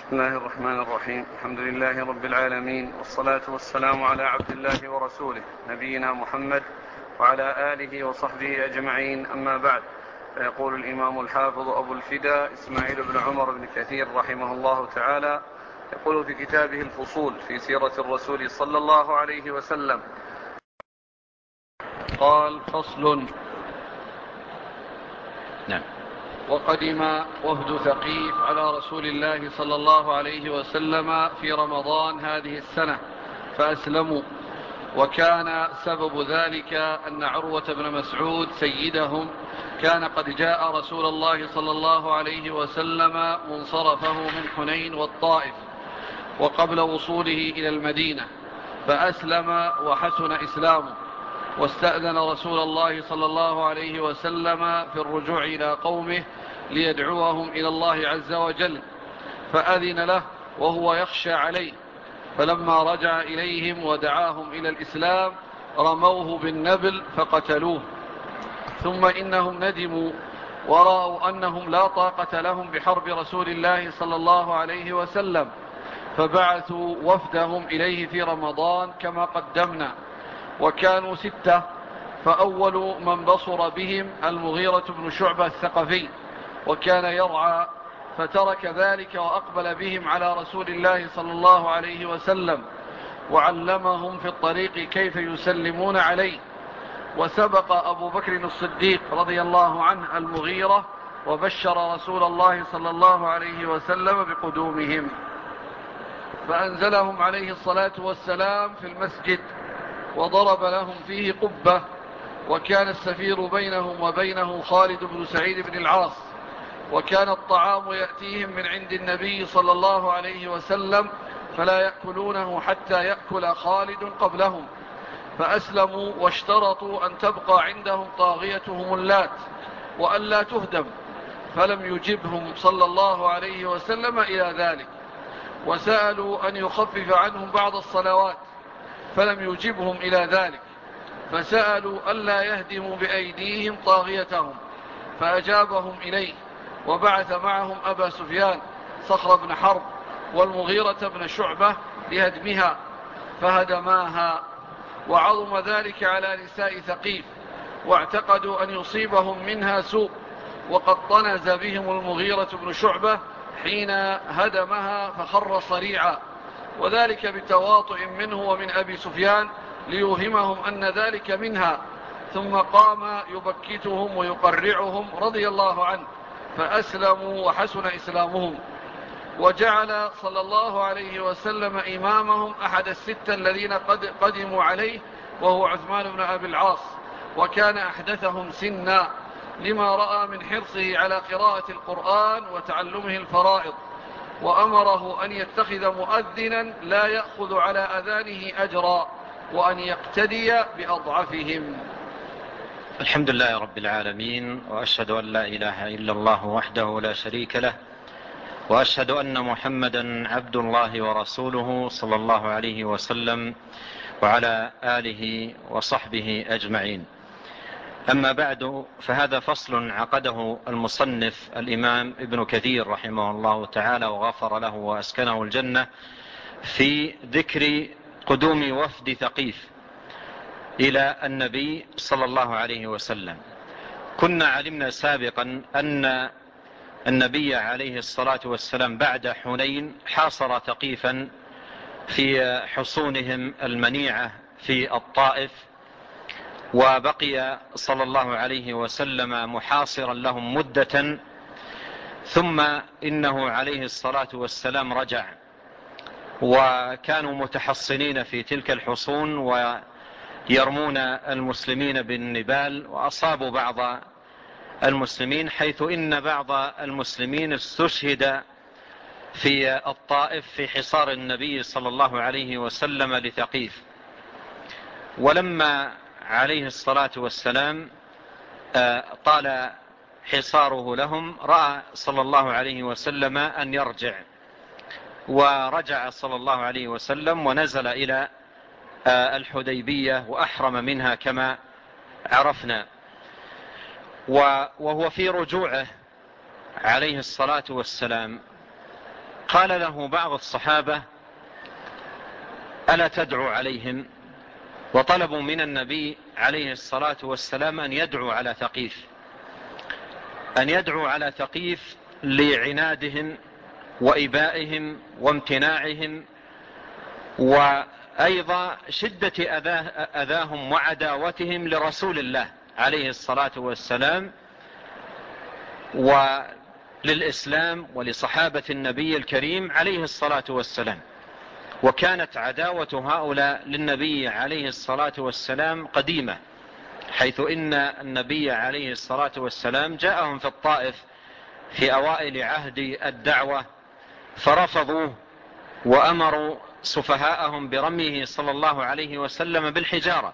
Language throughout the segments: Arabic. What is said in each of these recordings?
بسم الله الرحمن الرحيم. الحمد لله رب العالمين، والصلاة والسلام على عبد الله ورسوله نبينا محمد وعلى آله وصحبه أجمعين، أما بعد. فيقول الإمام الحافظ أبو الفداء إسماعيل بن عمر بن كثير رحمه الله تعالى، يقول في كتابه الفصول في سيرة الرسول صلى الله عليه وسلم، قال: فصل. نعم. وقدم وفد ثقيف على رسول الله صلى الله عليه وسلم في رمضان هذه السنة فأسلموا، وكان سبب ذلك أن عروة بن مسعود سيدهم كان قد جاء رسول الله صلى الله عليه وسلم منصرفه من حنين والطائف وقبل وصوله إلى المدينة، فأسلم وحسن إسلامه، واستأذن رسول الله صلى الله عليه وسلم في الرجوع إلى قومه ليدعوهم إلى الله عز وجل، فأذن له وهو يخشى عليه، فلما رجع إليهم ودعاهم إلى الإسلام رموه بالنبل فقتلوه. ثم إنهم ندموا ورأوا أنهم لا طاقة لهم بحرب رسول الله صلى الله عليه وسلم، فبعثوا وفدهم إليه في رمضان كما قدمنا، وكانوا 6. فأول من بصر بهم المغيرة بن شعبة الثقفي، وكان يرعى، فترك ذلك وأقبل بهم على رسول الله صلى الله عليه وسلم، وعلمهم في الطريق كيف يسلمون عليه. وسبق أبو بكر الصديق رضي الله عنه المغيرة وبشر رسول الله صلى الله عليه وسلم بقدومهم، فأنزلهم عليه الصلاة والسلام في المسجد وضرب لهم فيه قبة، وكان السفير بينهم وبينه خالد بن سعيد بن العاص، وكان الطعام يأتيهم من عند النبي صلى الله عليه وسلم فلا يأكلونه حتى يأكل خالد قبلهم، فأسلموا واشترطوا أن تبقى عندهم طاغيتهم اللات وأن لا تهدم، فلم يجبهم صلى الله عليه وسلم إلى ذلك، وسألوا أن يخفف عنهم بعض الصلوات فلم يجبهم إلى ذلك، فسألوا ألا يهدموا بأيديهم طاغيتهم فأجابهم إليه، وبعث معهم أبا سفيان صخر بن حرب والمغيرة بن شعبة لهدمها فهدماها. وعظم ذلك على نساء ثقيف، واعتقدوا أن يصيبهم منها سوء، وقد طنز بهم المغيرة بن شعبة حين هدمها فخر صريعا، وذلك بتواطؤ منه ومن أبي سفيان ليوهمهم أن ذلك منها، ثم قام يبكتهم ويقرعهم رضي الله عنه، فأسلموا وحسن إسلامهم. وجعل صلى الله عليه وسلم إمامهم أحد 6 الذين قدموا عليه، وهو عثمان بن أبي العاص، وكان أحدثهم سنا لما رأى من حرصه على قراءة القرآن وتعلمه الفرائض، وأمره أن يتخذ مؤذنا لا يأخذ على أذانه أجرا، وأن يقتدي بأضعفهم. الحمد لله رب العالمين، وأشهد أن لا إله إلا الله وحده لا شريك له، وأشهد أن محمدا عبد الله ورسوله صلى الله عليه وسلم وعلى آله وصحبه أجمعين. أما بعد، فهذا فصل عقده المصنف الإمام ابن كثير رحمه الله تعالى وغفر له وأسكنه الجنة في ذكر قدوم وفد ثقيف إلى النبي صلى الله عليه وسلم. كنا علمنا سابقا أن النبي عليه الصلاة والسلام بعد حنين حاصر ثقيفا في حصونهم المنيعة في الطائف، وبقي صلى الله عليه وسلم محاصرا لهم مدة، ثم إنه عليه الصلاة والسلام رجع، وكانوا متحصنين في تلك الحصون ويرمون المسلمين بالنبال، وأصابوا بعض المسلمين، حيث إن بعض المسلمين استشهد في الطائف في حصار النبي صلى الله عليه وسلم لثقيف. ولما عليه الصلاة والسلام طال حصاره لهم، رأى صلى الله عليه وسلم أن يرجع، ورجع صلى الله عليه وسلم ونزل إلى الحديبية وأحرم منها كما عرفنا. وهو في رجوعه عليه الصلاة والسلام قال له بعض الصحابة: ألا تدعو عليهم؟ وطلبوا من النبي عليه الصلاة والسلام أن يدعو على ثقيف، أن يدعو على ثقيف لعنادهم وإبائهم وامتناعهم، وأيضا شدة أذاهم وعداوتهم لرسول الله عليه الصلاة والسلام وللإسلام ولصحابة النبي الكريم عليه الصلاة والسلام. وكانت عداوة هؤلاء للنبي عليه الصلاة والسلام قديمة، حيث إن النبي عليه الصلاة والسلام جاءهم في الطائف في أوائل عهد الدعوة فرفضوه، وأمروا سفهاءهم برميه صلى الله عليه وسلم بالحجارة،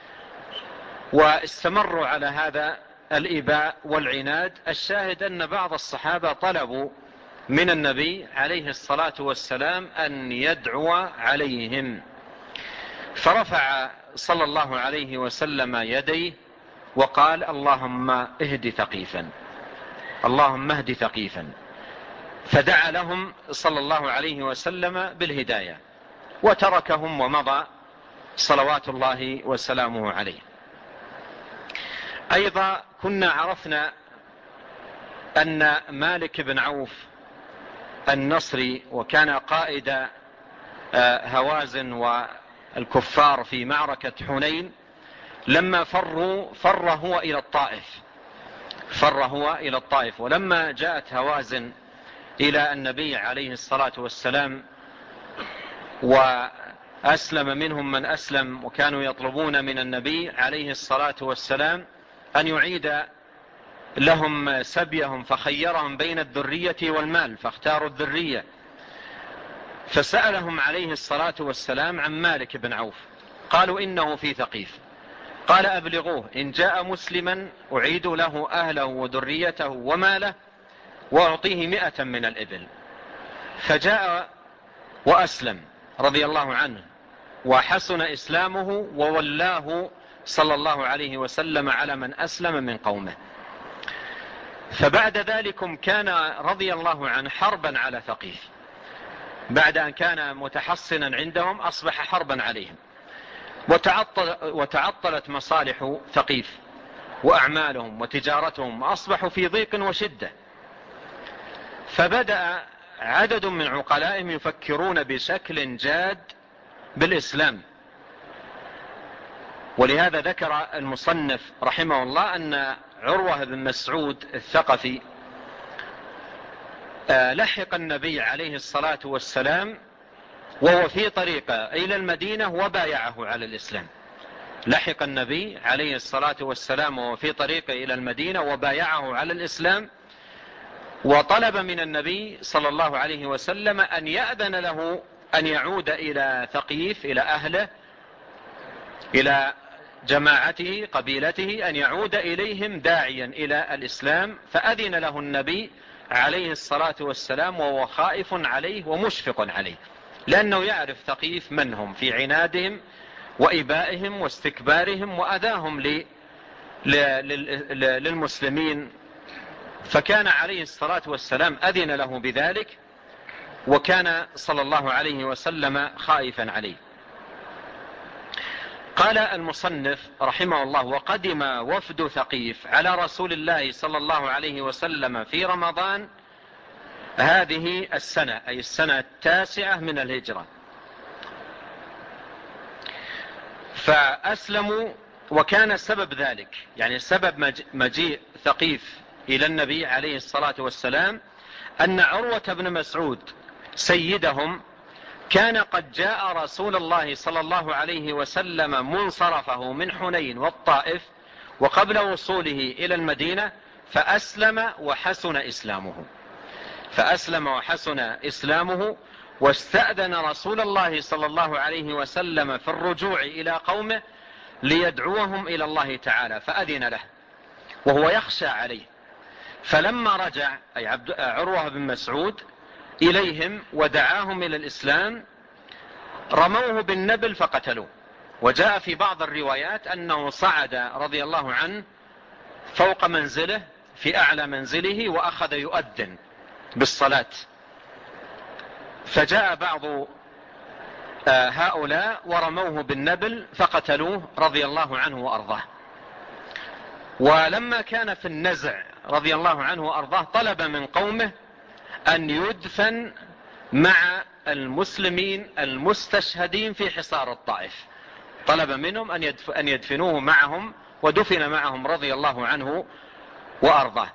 واستمروا على هذا الإباء والعناد. الشاهد أن بعض الصحابة طلبوا من النبي عليه الصلاة والسلام أن يدعو عليهم، فرفع صلى الله عليه وسلم يديه وقال: اللهم اهد ثقيفا، اللهم اهد ثقيفا. فدعا لهم صلى الله عليه وسلم بالهداية وتركهم ومضى صلوات الله وسلامه عليه. أيضا كنا عرفنا أن مالك بن عوف النصري، وكان قائد هوازن والكفار في معركة حنين، لما فر هو إلى الطائف، ولما جاءت هوازن إلى النبي عليه الصلاة والسلام وأسلم منهم من أسلم، وكانوا يطلبون من النبي عليه الصلاة والسلام أن يعيد لهم سبيهم، فخيرهم بين الذرية والمال فاختاروا الذرية، فسألهم عليه الصلاة والسلام عن مالك بن عوف، قالوا إنه في ثقيف. قال: أبلغوه إن جاء مسلما أعيد له أهله وذريته وماله وأعطيه 100 من الإبل. فجاء وأسلم رضي الله عنه وحسن إسلامه، وولاه صلى الله عليه وسلم على من أسلم من قومه. فبعد ذلك كان رضي الله عنه حربا على ثقيف، بعد أن كان متحصنا عندهم أصبح حربا عليهم، وتعطلت مصالح ثقيف وأعمالهم وتجارتهم، وأصبحوا في ضيق وشدة. فبدأ عدد من عقلائهم يفكرون بشكل جاد بالإسلام. ولهذا ذكر المصنف رحمه الله أن عروة بن مسعود الثقفي لحق النبي عليه الصلاة والسلام وهو في طريقه إلى المدينة وبايعه على الإسلام. لحق النبي عليه الصلاة والسلام وهو في طريقه إلى المدينة وبايعه على الإسلام، وطلب من النبي صلى الله عليه وسلم أن يأذن له أن يعود إلى ثقيف، إلى أهله، إلى جماعته قبيلته، أن يعود إليهم داعيا إلى الإسلام. فأذن له النبي عليه الصلاة والسلام وهو خائف عليه ومشفق عليه، لأنه يعرف ثقيف من هم في عنادهم وإبائهم واستكبارهم وأذاهم للمسلمين. فكان عليه الصلاة والسلام أذن له بذلك، وكان صلى الله عليه وسلم خائفا عليه. قال المصنف رحمه الله: وقدم وفد ثقيف على رسول الله صلى الله عليه وسلم في رمضان هذه السنة، أي السنة 9 من الهجرة، فأسلموا. وكان سبب ذلك، يعني سبب مجيء ثقيف إلى النبي عليه الصلاة والسلام، أن عروة بن مسعود سيدهم كان قد جاء رسول الله صلى الله عليه وسلم منصرفه من حنين والطائف وقبل وصوله إلى المدينة، فأسلم وحسن إسلامه واستأذن رسول الله صلى الله عليه وسلم في الرجوع إلى قومه ليدعوهم إلى الله تعالى، فأذن له وهو يخشى عليه. فلما رجع أي عروة بن مسعود إليهم ودعاهم إلى الإسلام رموه بالنبل فقتلوه. وجاء في بعض الروايات أنه صعد رضي الله عنه فوق منزله في أعلى منزله وأخذ يؤذن بالصلاة، فجاء بعض هؤلاء ورموه بالنبل فقتلوه رضي الله عنه وأرضاه. ولما كان في النزع رضي الله عنه وأرضاه طلب من قومه أن يدفن مع المسلمين المستشهدين في حصار الطائف، طلب منهم أن يدفنوه معهم، ودفن معهم رضي الله عنه وأرضاه.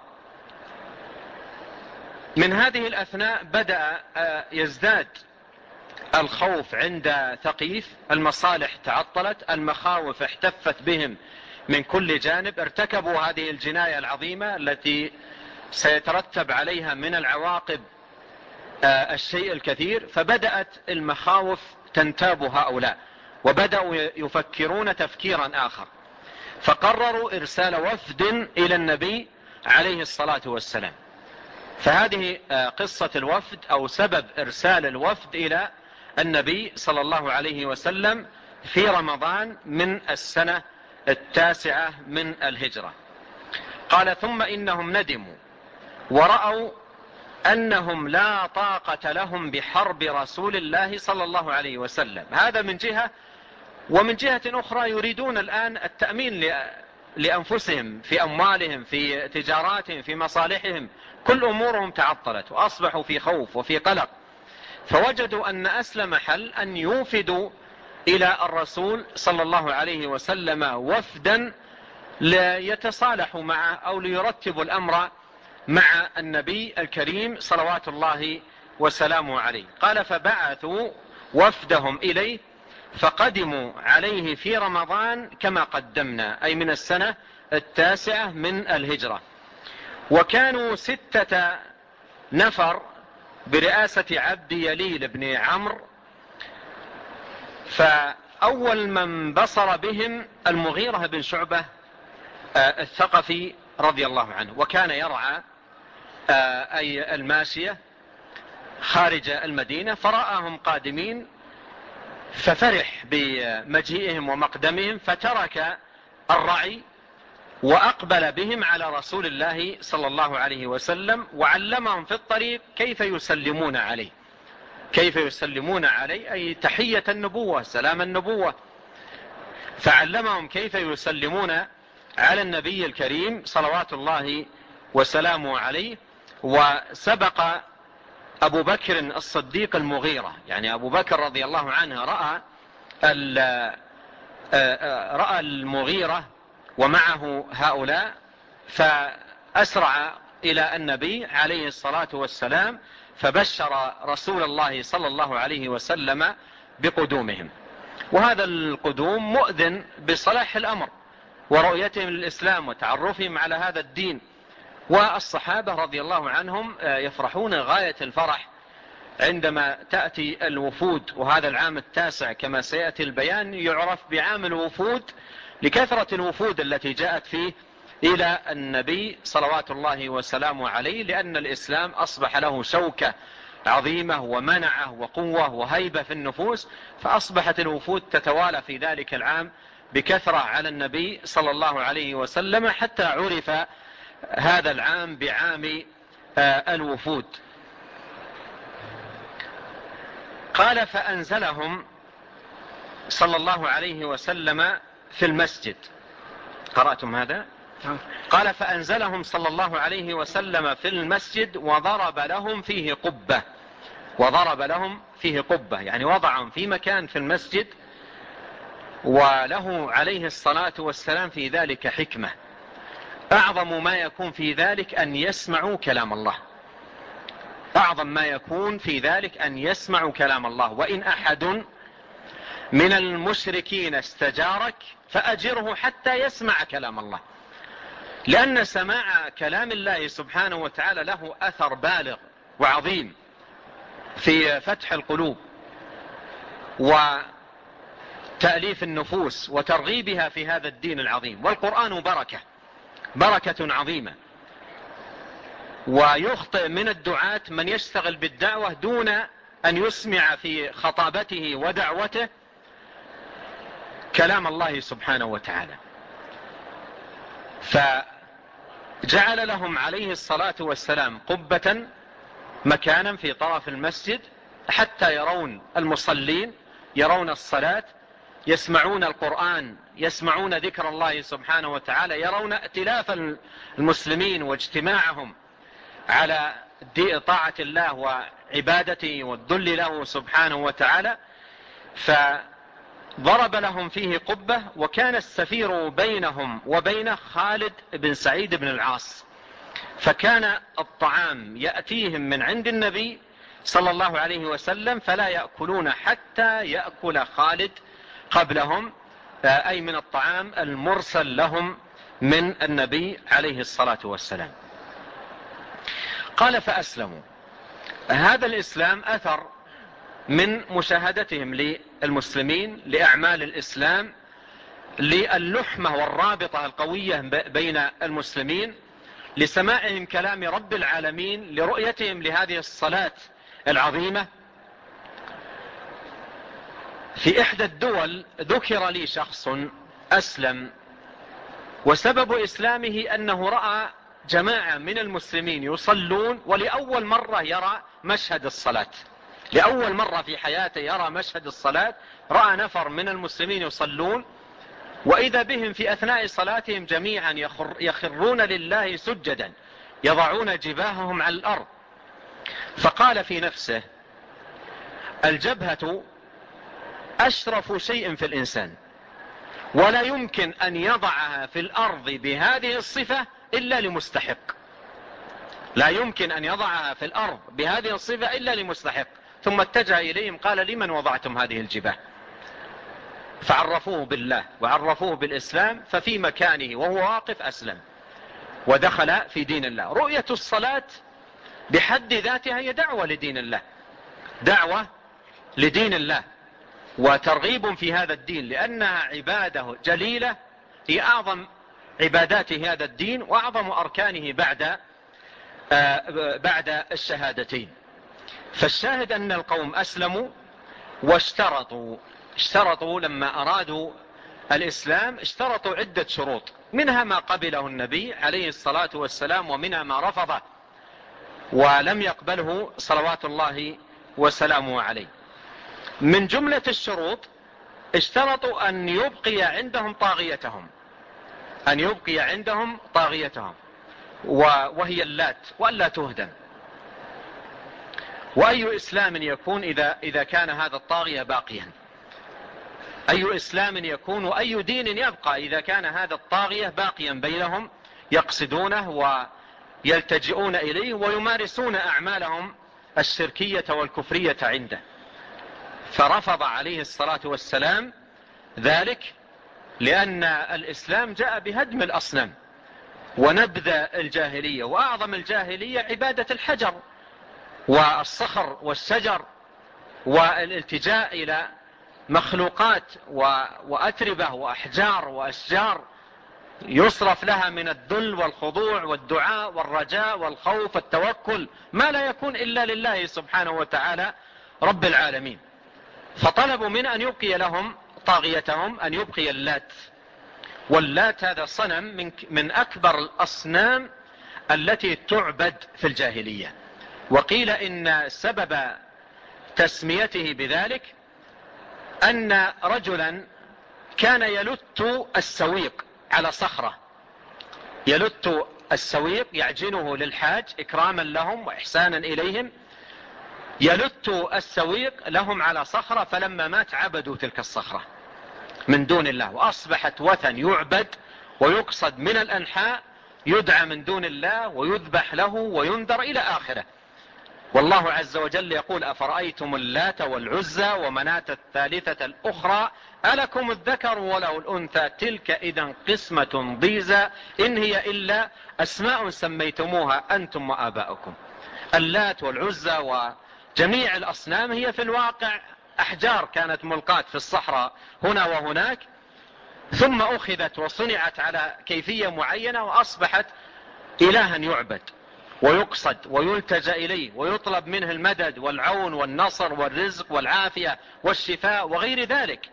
من هذه الأثناء بدأ يزداد الخوف عند ثقيف، المصالح تعطلت، المخاوف احتفت بهم من كل جانب، ارتكبوا هذه الجناية العظيمة التي سيترتب عليها من العواقب الشيء الكثير. فبدأت المخاوف تنتاب هؤلاء، وبدأوا يفكرون تفكيرا آخر، فقرروا إرسال وفد إلى النبي عليه الصلاة والسلام. فهذه قصة الوفد أو سبب إرسال الوفد إلى النبي صلى الله عليه وسلم في رمضان من السنة 9 من الهجرة. قال: ثم إنهم ندموا ورأوا أنهم لا طاقة لهم بحرب رسول الله صلى الله عليه وسلم. هذا من جهة، ومن جهة أخرى يريدون الآن التأمين لأنفسهم في أموالهم، في تجاراتهم، في مصالحهم، كل أمورهم تعطلت وأصبحوا في خوف وفي قلق. فوجدوا أن أسلم حل أن يوفدوا إلى الرسول صلى الله عليه وسلم وفدا ليتصالحوا معه أو ليرتبوا الأمر مع النبي الكريم صلوات الله وسلامه عليه. قال: فبعثوا وفدهم إليه فقدموا عليه في رمضان كما قدمنا، أي من السنة 9 من الهجرة. وكانوا 6 نفر برئاسة عبد يليل بن عمرو. فأول من بصر بهم المغيرة بن شعبة الثقفي رضي الله عنه، وكان يرعى أي الماشية خارج المدينة، فرآهم قادمين ففرح بمجيئهم ومقدمهم، فترك الرعي وأقبل بهم على رسول الله صلى الله عليه وسلم، وعلمهم في الطريق كيف يسلمون عليه، كيف يسلمون عليه، أي تحية النبوة، سلام النبوة. فعلمهم كيف يسلمون على النبي الكريم صلوات الله وسلامه عليه. وسبق أبو بكر الصديق المغيرة، يعني أبو بكر رضي الله عنه رأى المغيرة ومعه هؤلاء، فأسرع إلى النبي عليه الصلاة والسلام، فبشر رسول الله صلى الله عليه وسلم بقدومهم. وهذا القدوم مؤذن بصلاح الأمر ورؤيتهم للإسلام وتعرفهم على هذا الدين. والصحابة رضي الله عنهم يفرحون غاية الفرح عندما تأتي الوفود. وهذا العام 9 كما سيأتي البيان يعرف بعام الوفود لكثرة الوفود التي جاءت فيه إلى النبي صلوات الله وسلامه عليه، لأن الإسلام أصبح له شوكة عظيمة ومنعة وقوة وهيبة في النفوس، فأصبحت الوفود تتوالى في ذلك العام بكثرة على النبي صلى الله عليه وسلم، حتى عرف هذا العام بعام الوفود. قال: فأنزلهم صلى الله عليه وسلم في المسجد. قرأتم هذا؟ قال: فأنزلهم صلى الله عليه وسلم في المسجد وضرب لهم فيه قبة. وضرب لهم فيه قبة يعني وضعهم في مكان في المسجد، وله عليه الصلاة والسلام في ذلك حكمة. أعظم ما يكون في ذلك أن يسمعوا كلام الله، أعظم ما يكون في ذلك أن يسمعوا كلام الله. وإن أحد من المشركين استجارك فأجره حتى يسمع كلام الله، لأن سماع كلام الله سبحانه وتعالى له أثر بالغ وعظيم في فتح القلوب وتأليف النفوس وترغيبها في هذا الدين العظيم. والقرآن بركة عظيمة. ويخطئ من الدعاة من يشتغل بالدعوة دون أن يسمع في خطابته ودعوته كلام الله سبحانه وتعالى. فجعل لهم عليه الصلاة والسلام قبة مكانا في طرف المسجد حتى يرون المصلين، يرون الصلاة، يسمعون القرآن، يسمعون ذكر الله سبحانه وتعالى، يرون ائتلاف المسلمين واجتماعهم على طاعة الله وعبادته والذل له سبحانه وتعالى. فضرب لهم فيه قبة، وكان السفير بينهم وبين خالد بن سعيد بن العاص، فكان الطعام يأتيهم من عند النبي صلى الله عليه وسلم فلا يأكلون حتى يأكل خالد قبلهم، أي من الطعام المرسل لهم من النبي عليه الصلاة والسلام. قال فأسلموا. هذا الإسلام أثر من مشاهدتهم للمسلمين، لأعمال الإسلام، للحمة والرابطة القوية بين المسلمين، لسماعهم كلام رب العالمين، لرؤيتهم لهذه الصلاة العظيمة. في إحدى الدول ذكر لي شخص أسلم، وسبب إسلامه أنه رأى جماعة من المسلمين يصلون، ولأول مرة يرى مشهد الصلاة، لأول مرة في حياته يرى مشهد الصلاة. رأى نفر من المسلمين يصلون، وإذا بهم في أثناء صلاتهم جميعا يخرون لله سجدا، يضعون جباههم على الأرض. فقال في نفسه: الجبهة أشرف شيء في الإنسان، ولا يمكن أن يضعها في الأرض بهذه الصفة إلا لمستحق، لا يمكن أن يضعها في الأرض بهذه الصفة إلا لمستحق. ثم اتجه إليهم قال: لمن وضعتم هذه الجباه؟ فعرفوه بالله وعرفوه بالإسلام، ففي مكانه وهو واقف أسلم ودخل في دين الله. رؤية الصلاة بحد ذاتها هي دعوة لدين الله، دعوة لدين الله وترغيب في هذا الدين، لأنها عبادة جليلة، هي أعظم عبادات هذا الدين وأعظم أركانه بعد الشهادتين. فالشاهد أن القوم أسلموا واشترطوا لما أرادوا الإسلام، اشترطوا عدة شروط، منها ما قبله النبي عليه الصلاة والسلام، ومنها ما رفضه ولم يقبله صلوات الله وسلامه عليه. من جملة الشروط اشترطوا أن يبقي عندهم طاغيتهم، أن يبقي عندهم طاغيتهم وهي اللات، وألا تهدم. وأي إسلام يكون إذا كان هذا الطاغية باقيا؟ أي إسلام يكون وأي دين يبقى إذا كان هذا الطاغية باقيا بينهم، يقصدونه ويلتجئون إليه ويمارسون أعمالهم الشركية والكفرية عنده. فرفض عليه الصلاة والسلام ذلك، لأن الإسلام جاء بهدم الأصنام ونبذ الجاهلية، وأعظم الجاهلية عبادة الحجر والصخر والشجر والالتجاء إلى مخلوقات وأتربة وأحجار وأشجار يصرف لها من الذل والخضوع والدعاء والرجاء والخوف والتوكل ما لا يكون إلا لله سبحانه وتعالى رب العالمين. فطلبوا من أن يبقي لهم طاغيتهم، أن يبقي اللات. واللات هذا صنم من أكبر الأصنام التي تعبد في الجاهلية. وقيل إن سبب تسميته بذلك أن رجلا كان يلت السويق على صخرة، يلت السويق يعجنه للحاج إكراما لهم وإحسانا إليهم، يلت السويق لهم على صخرة، فلما مات عبدوا تلك الصخرة من دون الله، وأصبحت وثن يعبد ويقصد من الأنحاء، يدعى من دون الله ويذبح له وينذر إلى آخره. والله عز وجل يقول: أفرأيتم اللات والعزى ومناة الثالثة الأخرى ألكم الذكر وله الأنثى تلك إذا قسمة ضيزى إن هي إلا أسماء سميتموها أنتم وآباؤكم. اللات والعزى وجميع الأصنام هي في الواقع أحجار كانت ملقاة في الصحراء هنا وهناك، ثم أخذت وصنعت على كيفية معينة وأصبحت إلها يعبد ويقصد ويلتجأ إليه ويطلب منه المدد والعون والنصر والرزق والعافية والشفاء وغير ذلك.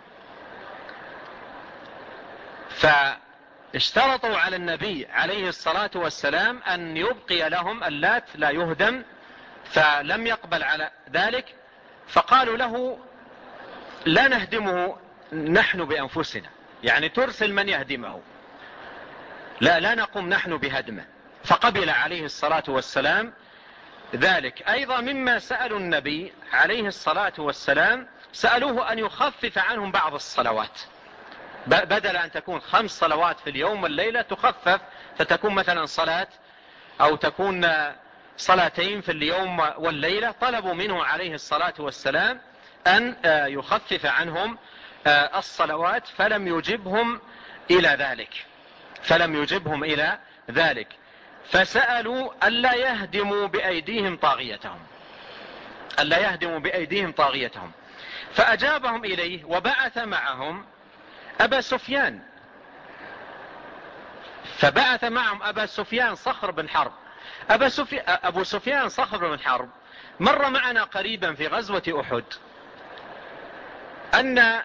فاشترطوا على النبي عليه الصلاة والسلام أن يبقي لهم اللات لا يهدم، فلم يقبل على ذلك، فقالوا له لا نهدمه نحن بأنفسنا، يعني ترسل من يهدمه، لا نقوم نحن بهدمه. فقبل عليه الصلاة والسلام ذلك. أيضا مما سألوا النبي عليه الصلاة والسلام سألوه أن يخفف عنهم بعض الصلوات، بدل أن تكون 5 صلوات في اليوم والليلة تخفف فتكون مثلا صلاة أو تكون صلاتين في اليوم والليلة. طلبوا منه عليه الصلاة والسلام أن يخفف عنهم الصلوات، فلم يجبهم إلى ذلك. فسألوا ألا يهدموا بأيديهم طاغيتهم، فأجابهم إليه وبعث معهم أبا سفيان. فبعث معهم أبا سفيان صخر بن حرب. أبو سفيان صخر بن حرب مر معنا قريبا في غزوة أحد أن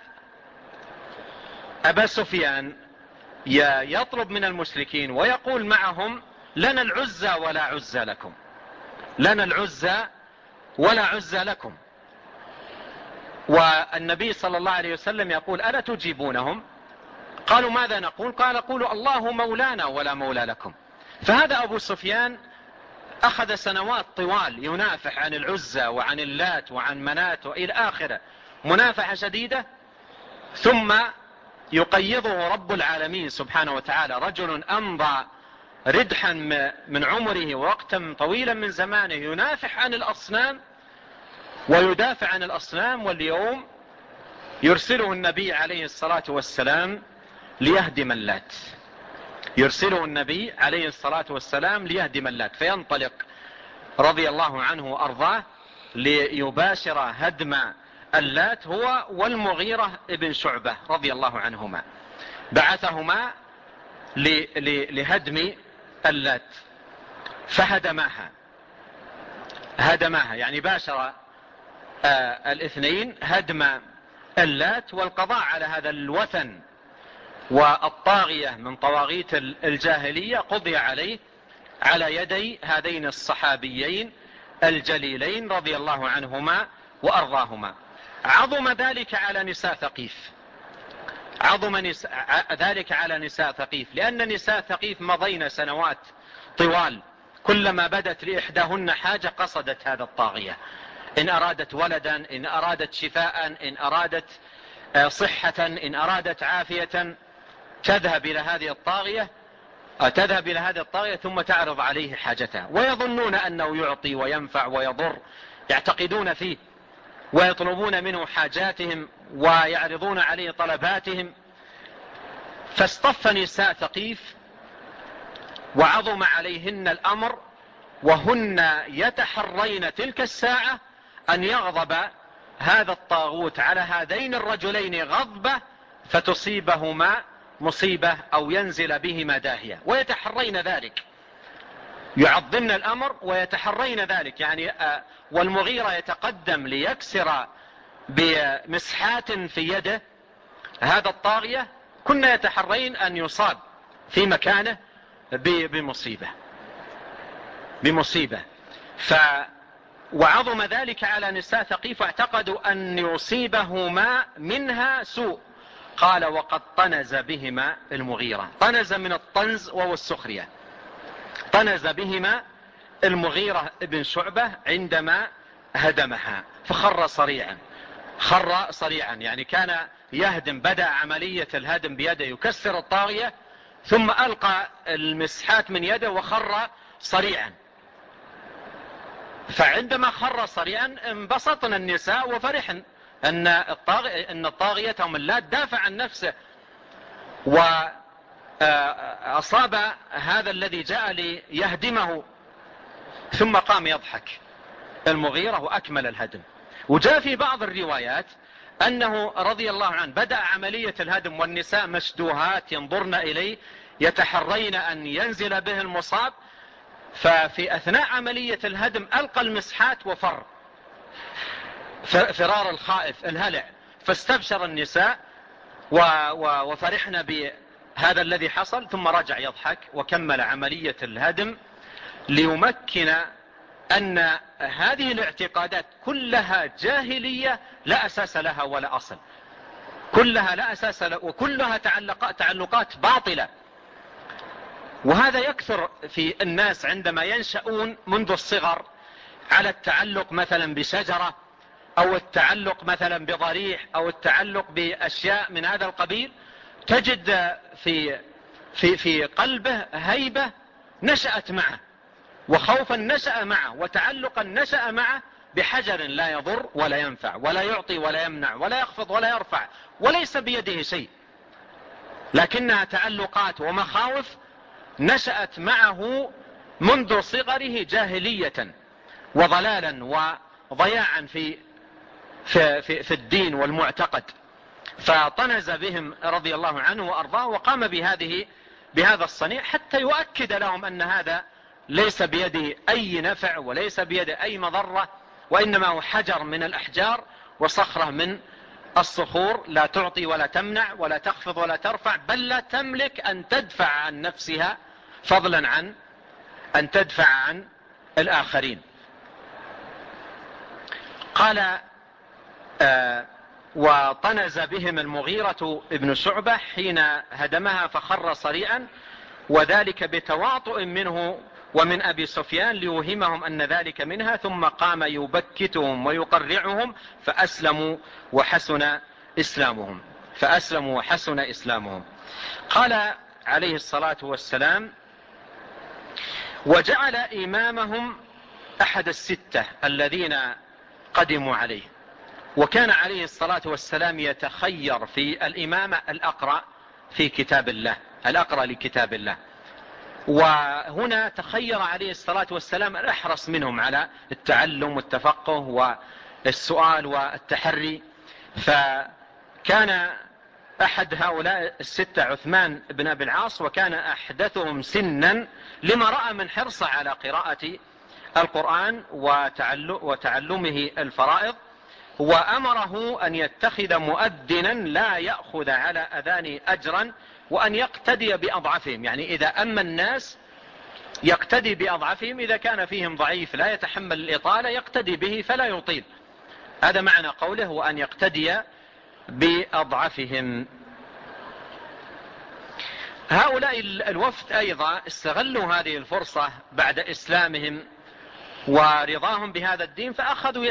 أبا سفيان يطلب من المشركين ويقول معهم لنا العزى ولا عزى لكم، لنا العزى ولا عزى لكم. والنبي صلى الله عليه وسلم يقول ألا تجيبونهم؟ قالوا ماذا نقول؟ قال قولوا الله مولانا ولا مولى لكم. فهذا أبو سفيان أخذ سنوات طوال ينافح عن العزى وعن اللات وعن منات وإلى آخره، منافحة شديدة، ثم يقيضه رب العالمين سبحانه وتعالى، رجل أمضى ردحا من عمره ووقتا طويلا من زمانه ينافح عن الأصنام ويدافع عن الأصنام، واليوم يرسله النبي عليه الصلاة والسلام ليهدم اللات. فينطلق رضي الله عنه وأرضاه ليباشر هدم اللات هو والمغيرة ابن شعبة رضي الله عنهما، بعثهما لهدم اللات فهدماها، يعني باشر الاثنين هدم اللات والقضاء على هذا الوثن والطاغية من طواغيت الجاهلية، قضي عليه على يدي هذين الصحابيين الجليلين رضي الله عنهما وأرضاهما. عظم ذلك على نساء ثقيف، لأن نساء ثقيف مضين سنوات طوال كلما بدت لإحداهن حاجة قصدت هذا الطاغية، إن أرادت ولدا، إن أرادت شفاء، إن أرادت صحة، إن أرادت عافية، تذهب إلى هذه الطاغية ثم تعرض عليه حاجتها، ويظنون أنه يعطي وينفع ويضر، يعتقدون فيه ويطلبون منه حاجاتهم ويعرضون عليه طلباتهم. فاصطف نساء ثقيف وعظم عليهن الأمر، وهن يتحرين تلك الساعة أن يغضب هذا الطاغوت على هذين الرجلين غضبة فتصيبهما مصيبة أو ينزل بهما داهية، ويتحرين ذلك، يعظمن الأمر ويتحرين ذلك. يعني والمغيرة يتقدم ليكسر بمسحات في يده هذا الطاغية، كنا يتحرين أن يصاب في مكانه بمصيبة. وعظم ذلك على نساء ثقيف، واعتقدوا أن يصيبهما منها سوء. قال وقد طنز بهما المغيرة، طنز من الطنز وهو السخرية، طنز بهما المغيرة ابن شعبة عندما هدمها، فخر صريعا، يعني كان يهدم، بدأ عملية الهدم بيده يكسر الطاغية، ثم ألقى المسحات من يده وخر صريعا. فعندما خر صريعا انبسطن النساء وفرحن أن الطاغية اللات دافع عن نفسه وأصاب هذا الذي جاء ليهدمه، ثم قام يضحك المغيرة وأكمل الهدم. وجاء في بعض الروايات أنه رضي الله عنه بدأ عملية الهدم والنساء مشدوهات ينظرن إليه يتحرين أن ينزل به المصاب، ففي أثناء عملية الهدم ألقى المسحات وفر فرار الخائف الهلع، فاستبشر النساء وفرحنا بهذا الذي حصل، ثم رجع يضحك وكمل عملية الهدم ليمكن أن هذه الاعتقادات كلها جاهلية لا أساس لها ولا أصل، كلها لا أساس لها، وكلها تعلقات باطلة. وهذا يكثر في الناس عندما ينشأون منذ الصغر على التعلق مثلا بشجرة، أو التعلق مثلا بضريح، أو التعلق بأشياء من هذا القبيل. تجد في قلبه هيبة نشأت معه، وخوفا نشأ معه، وتعلقا نشأ معه بحجر لا يضر ولا ينفع ولا يعطي ولا يمنع ولا يخفض ولا يرفع، وليس بيده شيء، لكنها تعلقات ومخاوف نشأت معه منذ صغره جاهلية وضلالا وضياعا في الدين والمعتقد. فطنز بهم رضي الله عنه وأرضاه، وقام بهذا الصنيع حتى يؤكد لهم أن هذا ليس بيده أي نفع وليس بيده أي مضرة، وإنما هو حجر من الأحجار وصخرة من الصخور، لا تعطي ولا تمنع ولا تخفض ولا ترفع، بل لا تملك أن تدفع عن نفسها فضلا عن أن تدفع عن الآخرين. قال وطنز بهم المغيرة ابن شعبة حين هدمها فخر صريعا، وذلك بتواطؤ منه ومن أبي سفيان ليوهمهم أن ذلك منها، ثم قام يبكتهم ويقرعهم فأسلموا وحسن إسلامهم. قال عليه الصلاة والسلام: وجعل إمامهم أحد الستة الذين قدموا عليه. وكان عليه الصلاة والسلام يتخير في الإمامة الأقرأ في كتاب الله، الأقرأ لكتاب الله. وهنا تخير عليه الصلاة والسلام الأحرص منهم على التعلم والتفقه والسؤال والتحري. فكان أحد هؤلاء الستة عثمان بن أبي العاص، وكان أحدثهم سنا لما رأى من حرصه على قراءة القرآن وتعلمه الفرائض، وأمره أن يتخذ مؤذنا لا يأخذ على أذان أجرا، وأن يقتدي بأضعفهم، يعني إذا أما الناس يقتدي بأضعفهم، إذا كان فيهم ضعيف لا يتحمل الإطالة يقتدي به فلا يطيل. هذا معنى قوله وأن يقتدي بأضعفهم. هؤلاء الوفد أيضا استغلوا هذه الفرصة بعد إسلامهم ورضاهم بهذا الدين، فأخذوا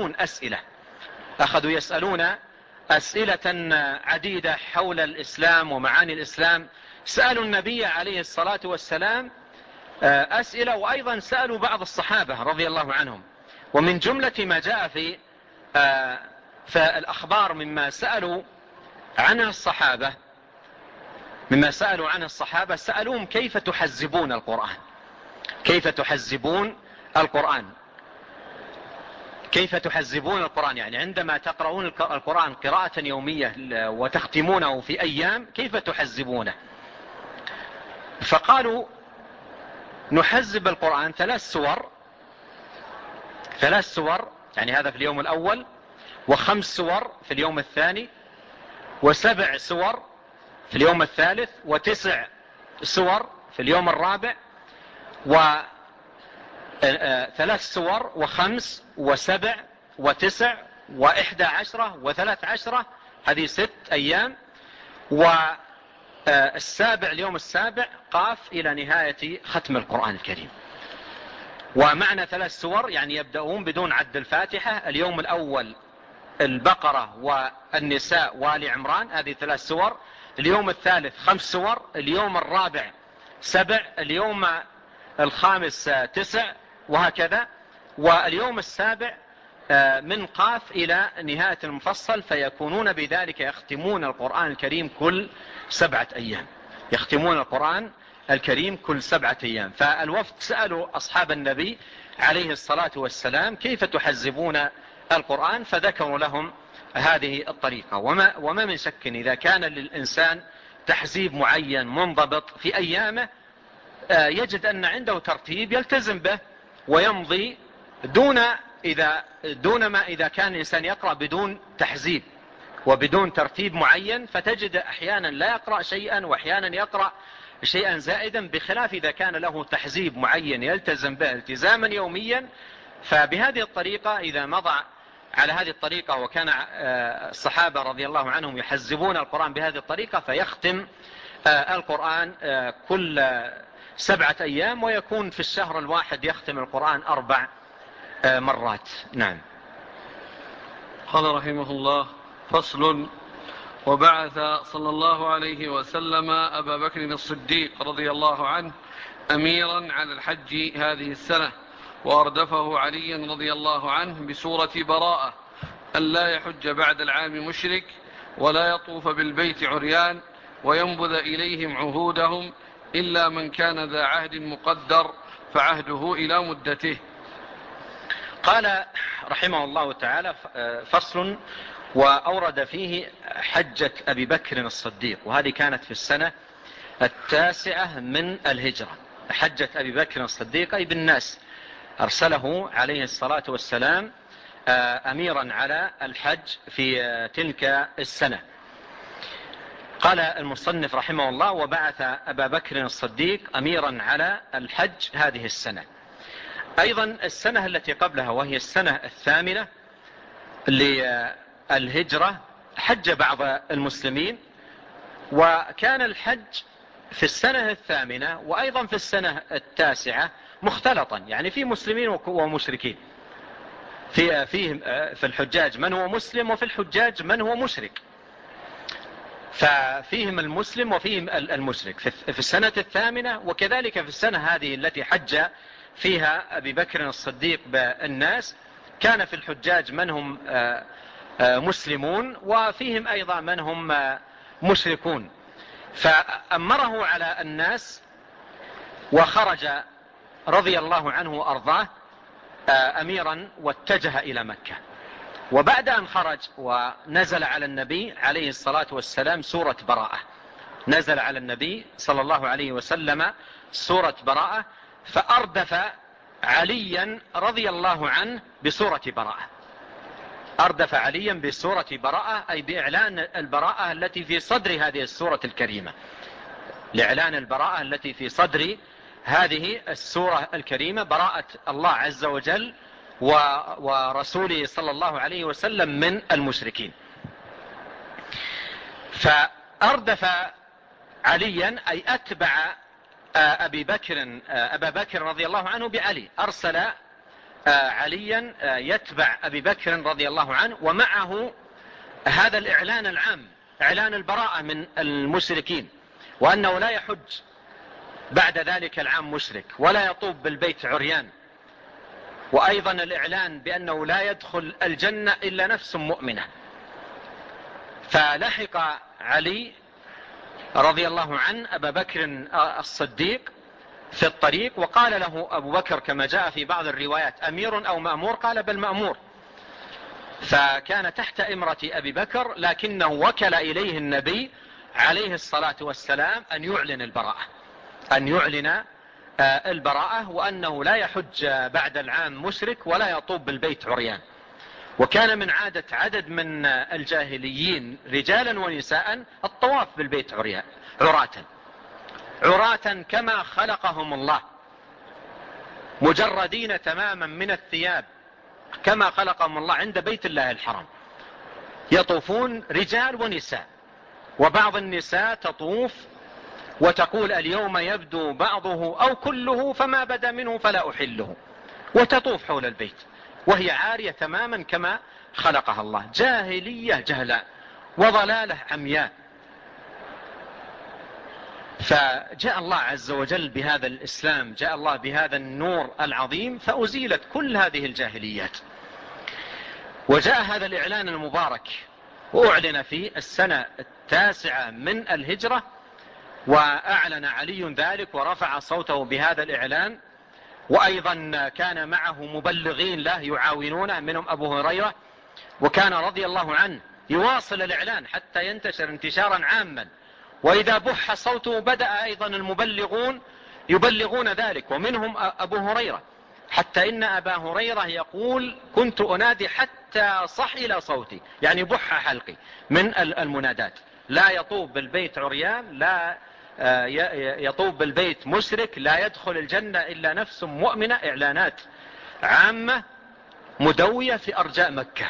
يسألون أسئلة عديدة حول الإسلام ومعاني الإسلام. سألوا النبي عليه الصلاة والسلام أسئلة، وأيضا سألوا بعض الصحابة رضي الله عنهم. ومن جملة ما جاء في الأخبار مما سألوا عنه الصحابة، سألوهم كيف تحزبون القرآن، يعني عندما تقرؤون القرآن قراءة يومية وتختمونه في أيام كيف تحزبونه؟ فقالوا نحزب القرآن 3 سور، يعني هذا في اليوم الأول، و5 سور في اليوم الثاني، و7 سور في اليوم الثالث، و9 سور في اليوم الرابع، و3 سور و5 و7 و9 و11 و13، هذه 6 أيام، والسابع اليوم السابع قاف إلى نهاية ختم القرآن الكريم. ومعنى 3 سور يعني يبدأون بدون عد الفاتحة، اليوم الأول البقرة والنساء وآل عمران، هذه 3 سور، اليوم الثالث 5 سور، اليوم الرابع 7، اليوم الخامس 9، وهكذا. واليوم السابع من قاف إلى نهاية المفصل، فيكونون بذلك يختمون القرآن الكريم كل 7 أيام، فالوفد سألوا أصحاب النبي عليه الصلاة والسلام كيف تحزبون القرآن، فذكروا لهم هذه الطريقة. وما من شك إذا كان للإنسان تحزيب معين منضبط في أيامه، يجد أن عنده ترتيب يلتزم به ويمضي دون ما إذا كان الإنسان يقرأ بدون تحزيب وبدون ترتيب معين، فتجد أحيانا لا يقرأ شيئا وأحيانا يقرأ شيئا زائدا، بخلاف إذا كان له تحزيب معين يلتزم به التزاما يوميا، فبهذه الطريقة إذا مضى على هذه الطريقة، وكان الصحابة رضي الله عنهم يحزبون القرآن بهذه الطريقة، فيختم القرآن كل 7 أيام، ويكون في الشهر الواحد يختم القرآن 4 مرات. نعم. قال رحمه الله: فصل. وبعث صلى الله عليه وسلم أبا بكر الصديق رضي الله عنه أميرا على الحج هذه السنة، وأردفه علي رضي الله عنه بسورة براءة ألا يحج بعد العام مشرك، ولا يطوف بالبيت عريان، وينبذ إليهم عهودهم إلا من كان ذا عهد مقدر فعهده إلى مدته. قال رحمه الله تعالى: فصل. وأورد فيه حجة أبي بكر الصديق، وهذه كانت في السنة 9 من الهجرة. حجة أبي بكر الصديق أي بالناس، أرسله عليه الصلاة والسلام أميرا على الحج في تلك السنة. قال المصنف رحمه الله: وبعث أبا بكر الصديق أميرا على الحج هذه السنة. أيضا السنة التي قبلها وهي السنة 8 للهجرة حج بعض المسلمين، وكان الحج في السنة 8 وأيضا في السنة 9 مختلطا، يعني في مسلمين ومشركين، في الحجاج من هو مسلم وفي الحجاج من هو مشرك، ففيهم المسلم وفيهم المشرك في السنة 8، وكذلك في السنة هذه التي حج فيها أبي بكر الصديق بالناس كان في الحجاج من هم مسلمون وفيهم أيضا من هم مشركون، فأمره على الناس وخرج رضي الله عنه وأرضاه أميرا واتجه إلى مكة. وبعد أن خرج ونزل على النبي عليه الصلاة والسلام سورة براءة، نزل على النبي صلى الله عليه وسلم سورة براءة، فأردف عليا رضي الله عنه بسورة براءة. أردف عليا بسورة براءة أي بإعلان البراءة التي في صدر هذه السورة الكريمة، لإعلان البراءة التي في صدر هذه السورة الكريمة، براءة الله عز وجل ورسوله صلى الله عليه وسلم من المشركين. فأردف عليا أي أتبع أبا بكر رضي الله عنه بعلي، أرسل عليا يتبع أبي بكر رضي الله عنه، ومعه هذا الإعلان العام، إعلان البراءة من المشركين، وأنه لا يحج بعد ذلك العام مشرك، ولا يطوف بالبيت عريان، وأيضا الإعلان بأنه لا يدخل الجنة إلا نفس مؤمنة. فلحق علي رضي الله عنه أبا بكر الصديق في الطريق، وقال له أبو بكر كما جاء في بعض الروايات: أمير أو مأمور؟ قال: بل مأمور. فكان تحت إمرة أبي بكر، لكنه وكل إليه النبي عليه الصلاة والسلام أن يعلن البراءة، أن يعلن البراءة، وأنه لا يحج بعد العام مشرك ولا يطوف بالبيت عريان. وكان من عادة عدد من الجاهليين رجالا ونساء الطواف بالبيت عراة كما خلقهم الله، مجردين تماما من الثياب كما خلقهم الله عند بيت الله الحرام، يطوفون رجال ونساء، وبعض النساء تطوف وتقول: اليوم يبدو بعضه أو كله فما بدا منه فلا أحله، وتطوف حول البيت وهي عارية تماما كما خلقها الله. جاهلية جهلاء وضلالة عمياء. فجاء الله عز وجل بهذا الإسلام، جاء الله بهذا النور العظيم، فأزيلت كل هذه الجاهليات، وجاء هذا الإعلان المبارك، وأعلن في السنة 9 من الهجرة، وأعلن علي ذلك ورفع صوته بهذا الإعلان، وأيضا كان معه مبلغين له يعاونونه، منهم أبو هريرة، وكان رضي الله عنه يواصل الإعلان حتى ينتشر انتشارا عاما، وإذا بح صوته بدأ أيضا المبلغون يبلغون ذلك، ومنهم أبو هريرة، حتى إن أبا هريرة يقول: كنت أنادي حتى صحل صوتي، يعني بح حلقي من المنادات: لا يطوف بالبيت عريان، لا يطوف بالبيت مشرك، لا يدخل الجنة إلا نفس مؤمنة. إعلانات عامة مدوية في أرجاء مكة.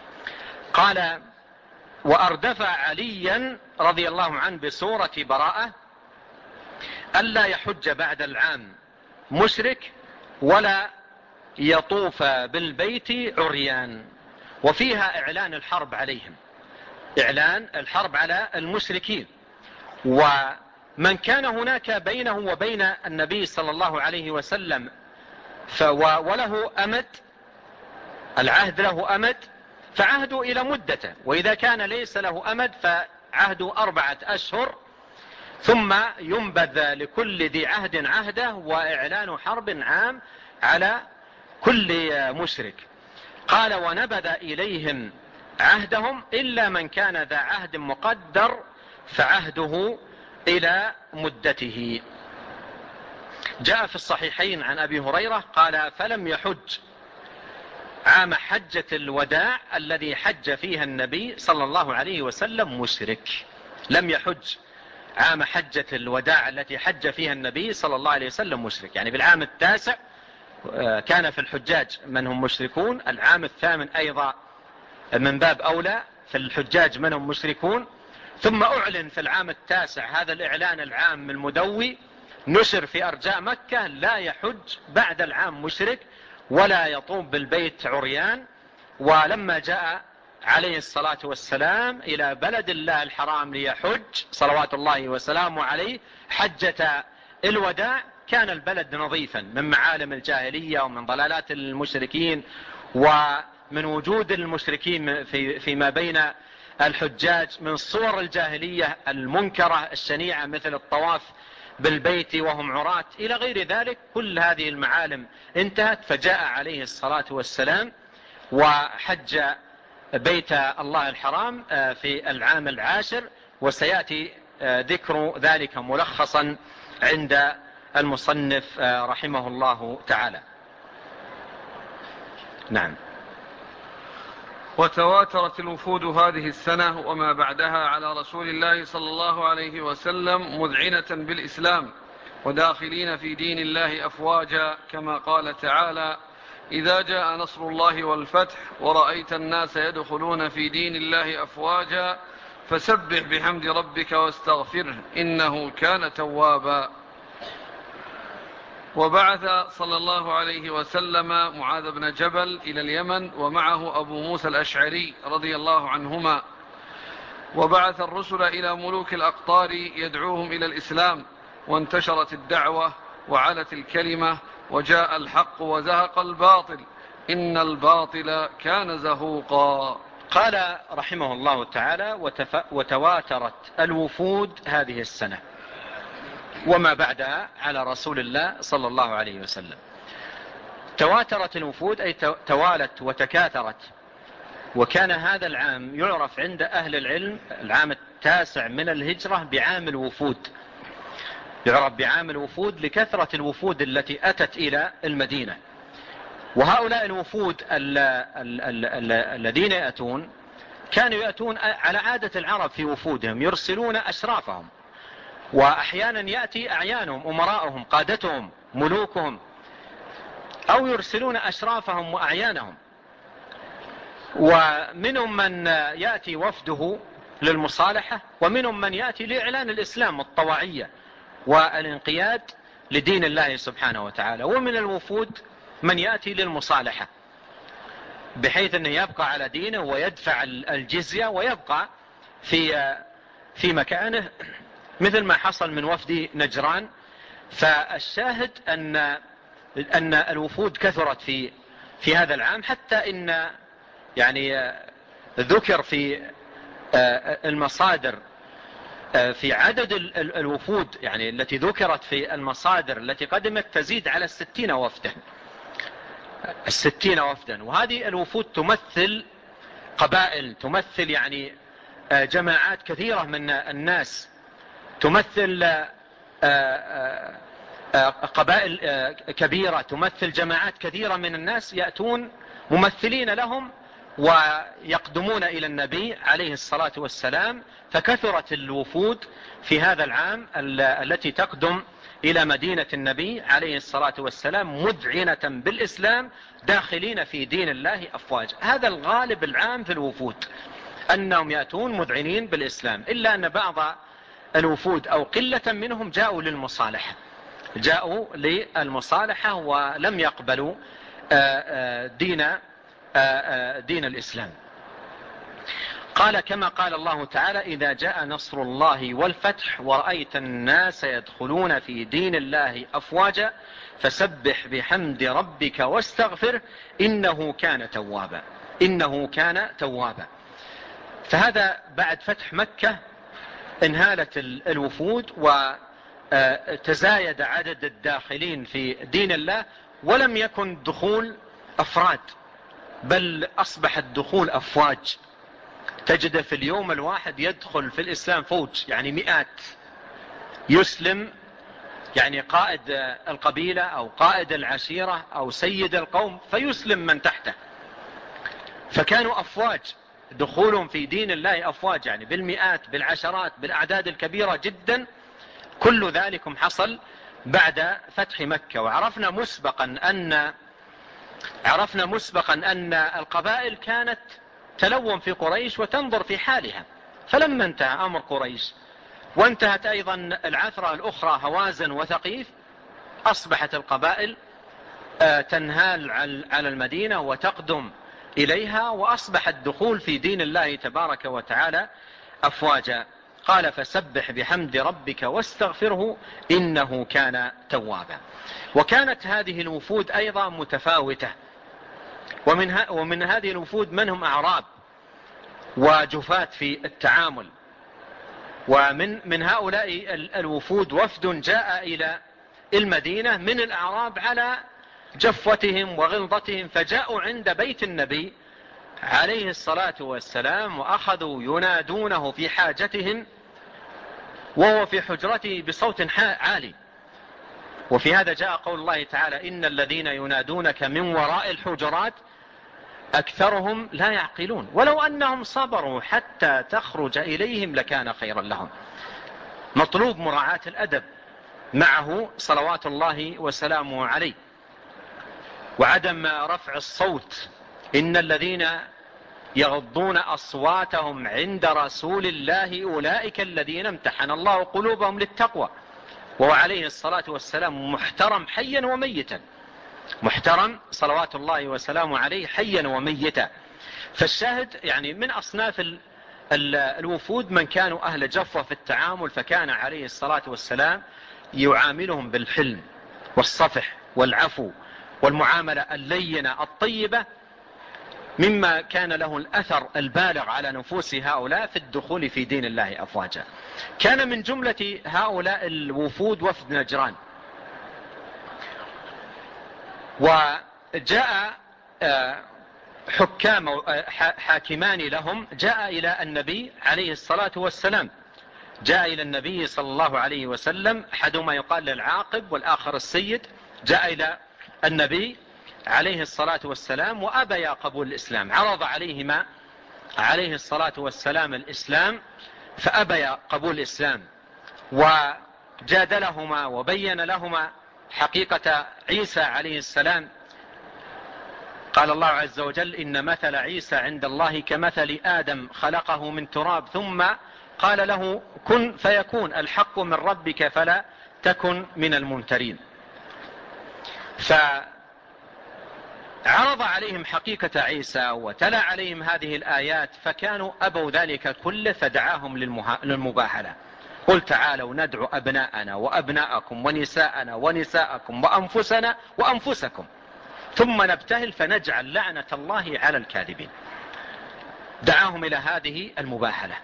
قال: وأردف عليا رضي الله عنه بسورة براءة ألا يحج بعد العام مشرك ولا يطوف بالبيت عريان، وفيها إعلان الحرب عليهم، إعلان الحرب على المشركين. ومن كان هناك بينه وبين النبي صلى الله عليه وسلم وله أمد، العهد له أمد، فعهده إلى مدته، وإذا كان ليس له أمد فعهده 4 أشهر، ثم ينبذ لكل ذي عهد عهده، وإعلان حرب عام على كل مشرك. قال: ونبذ إليهم عهدهم إلا من كان ذا عهد مقدر فعهده إلى مدته. جاء في الصحيحين عن أبي هريرة قال: فلم يحج عام حجة الوداع الذي حج فيها النبي صلى الله عليه وسلم مشرك. لم يحج عام حجة الوداع التي حج فيها النبي صلى الله عليه وسلم مشرك، يعني بالعام 9 كان في الحجاج من هم مشركون، العام 8 أيضا من باب أولى في الحجاج من هم مشركون، ثم أعلن في العام 9 هذا الإعلان العام المدوي نشر في أرجاء مكة: لا يحج بعد العام مشرك ولا يطوف بالبيت عريان. ولما جاء عليه الصلاة والسلام إلى بلد الله الحرام ليحج صلوات الله وسلامه عليه حجة الوداع، كان البلد نظيفا من معالم الجاهلية ومن ضلالات المشركين ومن وجود المشركين فيما بين الحجاج، من صور الجاهلية المنكرة الشنيعة مثل الطواف بالبيت وهم عراة إلى غير ذلك. كل هذه المعالم انتهت، فجاء عليه الصلاة والسلام وحج بيت الله الحرام في العام 10، وسيأتي ذكر ذلك ملخصا عند المصنف رحمه الله تعالى. نعم. وتواترت الوفود هذه السنة وما بعدها على رسول الله صلى الله عليه وسلم مذعنة بالإسلام وداخلين في دين الله أفواجا، كما قال تعالى: إذا جاء نصر الله والفتح ورأيت الناس يدخلون في دين الله أفواجا فسبح بحمد ربك واستغفره إنه كان توابا. وبعث صلى الله عليه وسلم معاذ بن جبل إلى اليمن ومعه أبو موسى الأشعري رضي الله عنهما، وبعث الرسل إلى ملوك الأقطار يدعوهم إلى الإسلام، وانتشرت الدعوة وعلت الكلمة وجاء الحق وزهق الباطل إن الباطل كان زهوقا. قال رحمه الله تعالى: وتواترت الوفود هذه السنة وما بعدها على رسول الله صلى الله عليه وسلم. تواترت الوفود أي توالت وتكاثرت. وكان هذا العام يعرف عند أهل العلم العام 9 من الهجرة بعام الوفود، يعرف بعام الوفود لكثرة الوفود التي أتت إلى المدينة. وهؤلاء الوفود الذين يأتون كانوا يأتون على عادة العرب في وفودهم، يرسلون أشرافهم، وأحيانا يأتي أعيانهم أمراءهم قادتهم ملوكهم، أو يرسلون أشرافهم وأعيانهم. ومنهم من يأتي وفده للمصالحة، ومنهم من يأتي لإعلان الإسلام والطواعية والانقياد لدين الله سبحانه وتعالى. ومن الوفود من يأتي للمصالحة بحيث أنه يبقى على دينه ويدفع الجزية ويبقى في مكانه، مثل ما حصل من وفد نجران. فالشاهد أن الوفود كثرت في هذا العام، حتى إن يعني ذكر في المصادر في عدد الوفود يعني التي ذكرت في المصادر التي قدمت تزيد على 60 وفدا، 60 وفدا. وهذه الوفود تمثل قبائل، تمثل يعني جماعات كثيرة من الناس، تمثل قبائل كبيرة، تمثل جماعات كثيرة من الناس يأتون ممثلين لهم ويقدمون إلى النبي عليه الصلاة والسلام. فكثرت الوفود في هذا العام التي تقدم إلى مدينة النبي عليه الصلاة والسلام مذعنة بالإسلام داخلين في دين الله أفواج. هذا الغالب العام في الوفود، أنهم يأتون مذعنين بالإسلام، إلا أن بعض الوفود أو قلة منهم جاءوا للمصالحة ولم يقبلوا دين الإسلام. قال كما قال الله تعالى: إذا جاء نصر الله والفتح ورأيت الناس يدخلون في دين الله أفواجا فسبح بحمد ربك واستغفر إنه كان توابا. فهذا بعد فتح مكة انهالت الوفود وتزايد عدد الداخلين في دين الله، ولم يكن دخول أفراد بل أصبح الدخول أفواج. تجد في اليوم الواحد يدخل في الإسلام فوج، يعني مئات، يسلم يعني قائد القبيلة أو قائد العشيرة أو سيد القوم فيسلم من تحته. فكانوا أفواج، دخولهم في دين الله أفواج، يعني بالمئات بالعشرات بالأعداد الكبيرة جدا. كل ذلك حصل بعد فتح مكة. وعرفنا مسبقا أن القبائل كانت تلوم في قريش وتنظر في حالها. فلما انتهى أمر قريش وانتهت أيضا العثرة الأخرى هوازن وثقيف، أصبحت القبائل تنهال على المدينة وتقدم إليها، وأصبح الدخول في دين الله تبارك وتعالى أفواجا. قال فسبح بحمد ربك واستغفره إنه كان توابا. وكانت هذه الوفود أيضا متفاوتة، ومن هذه الوفود من هم أعراب وجفات في التعامل. ومن هؤلاء الوفود وفد جاء إلى المدينة من الأعراب على جفوتهم وغلظتهم، فجاءوا عند بيت النبي عليه الصلاة والسلام وأخذوا ينادونه في حاجتهم وهو في حجرته بصوت عالي. وفي هذا جاء قول الله تعالى: إن الذين ينادونك من وراء الحجرات أكثرهم لا يعقلون ولو أنهم صبروا حتى تخرج إليهم لكان خيرا لهم. مطلوب مراعاة الأدب معه صلوات الله وسلامه عليه، وعدم رفع الصوت. إن الذين يغضون أصواتهم عند رسول الله أولئك الذين امتحن الله قلوبهم للتقوى. وهو عليه الصلاة والسلام محترم حيا وميتا، محترم صلوات الله وسلامه عليه حيا وميتا. فالشاهد يعني من أصناف الوفود من كانوا أهل جفوة في التعامل، فكان عليه الصلاة والسلام يعاملهم بالحلم والصفح والعفو والمعاملة اللينة الطيبة، مما كان له الأثر البالغ على نفوس هؤلاء في الدخول في دين الله أفواجا. كان من جملة هؤلاء الوفود وفد نجران، وجاء حاكمان لهم جاء إلى النبي عليه الصلاة والسلام. جاء إلى النبي صلى الله عليه وسلم، أحدهما يقال للعاقب والآخر السيد، جاء إلى النبي عليه الصلاة والسلام وأبيا قبول الإسلام. عرض عليهما عليه الصلاة والسلام الإسلام فأبيا قبول الإسلام، وجادلهما وبين لهما حقيقة عيسى عليه السلام. قال الله عز وجل: إن مثل عيسى عند الله كمثل آدم خلقه من تراب ثم قال له كن فيكون، الحق من ربك فلا تكن من الممترين. فعرض عليهم حقيقة عيسى وتلا عليهم هذه الآيات، فكانوا أبوا ذلك كله، فدعاهم للمباهلة. قل تعالوا ندعو أبناءنا وأبناءكم ونساءنا ونساءكم وأنفسنا وأنفسكم ثم نبتهل فنجعل لعنة الله على الكاذبين. دعاهم إلى هذه المباهلة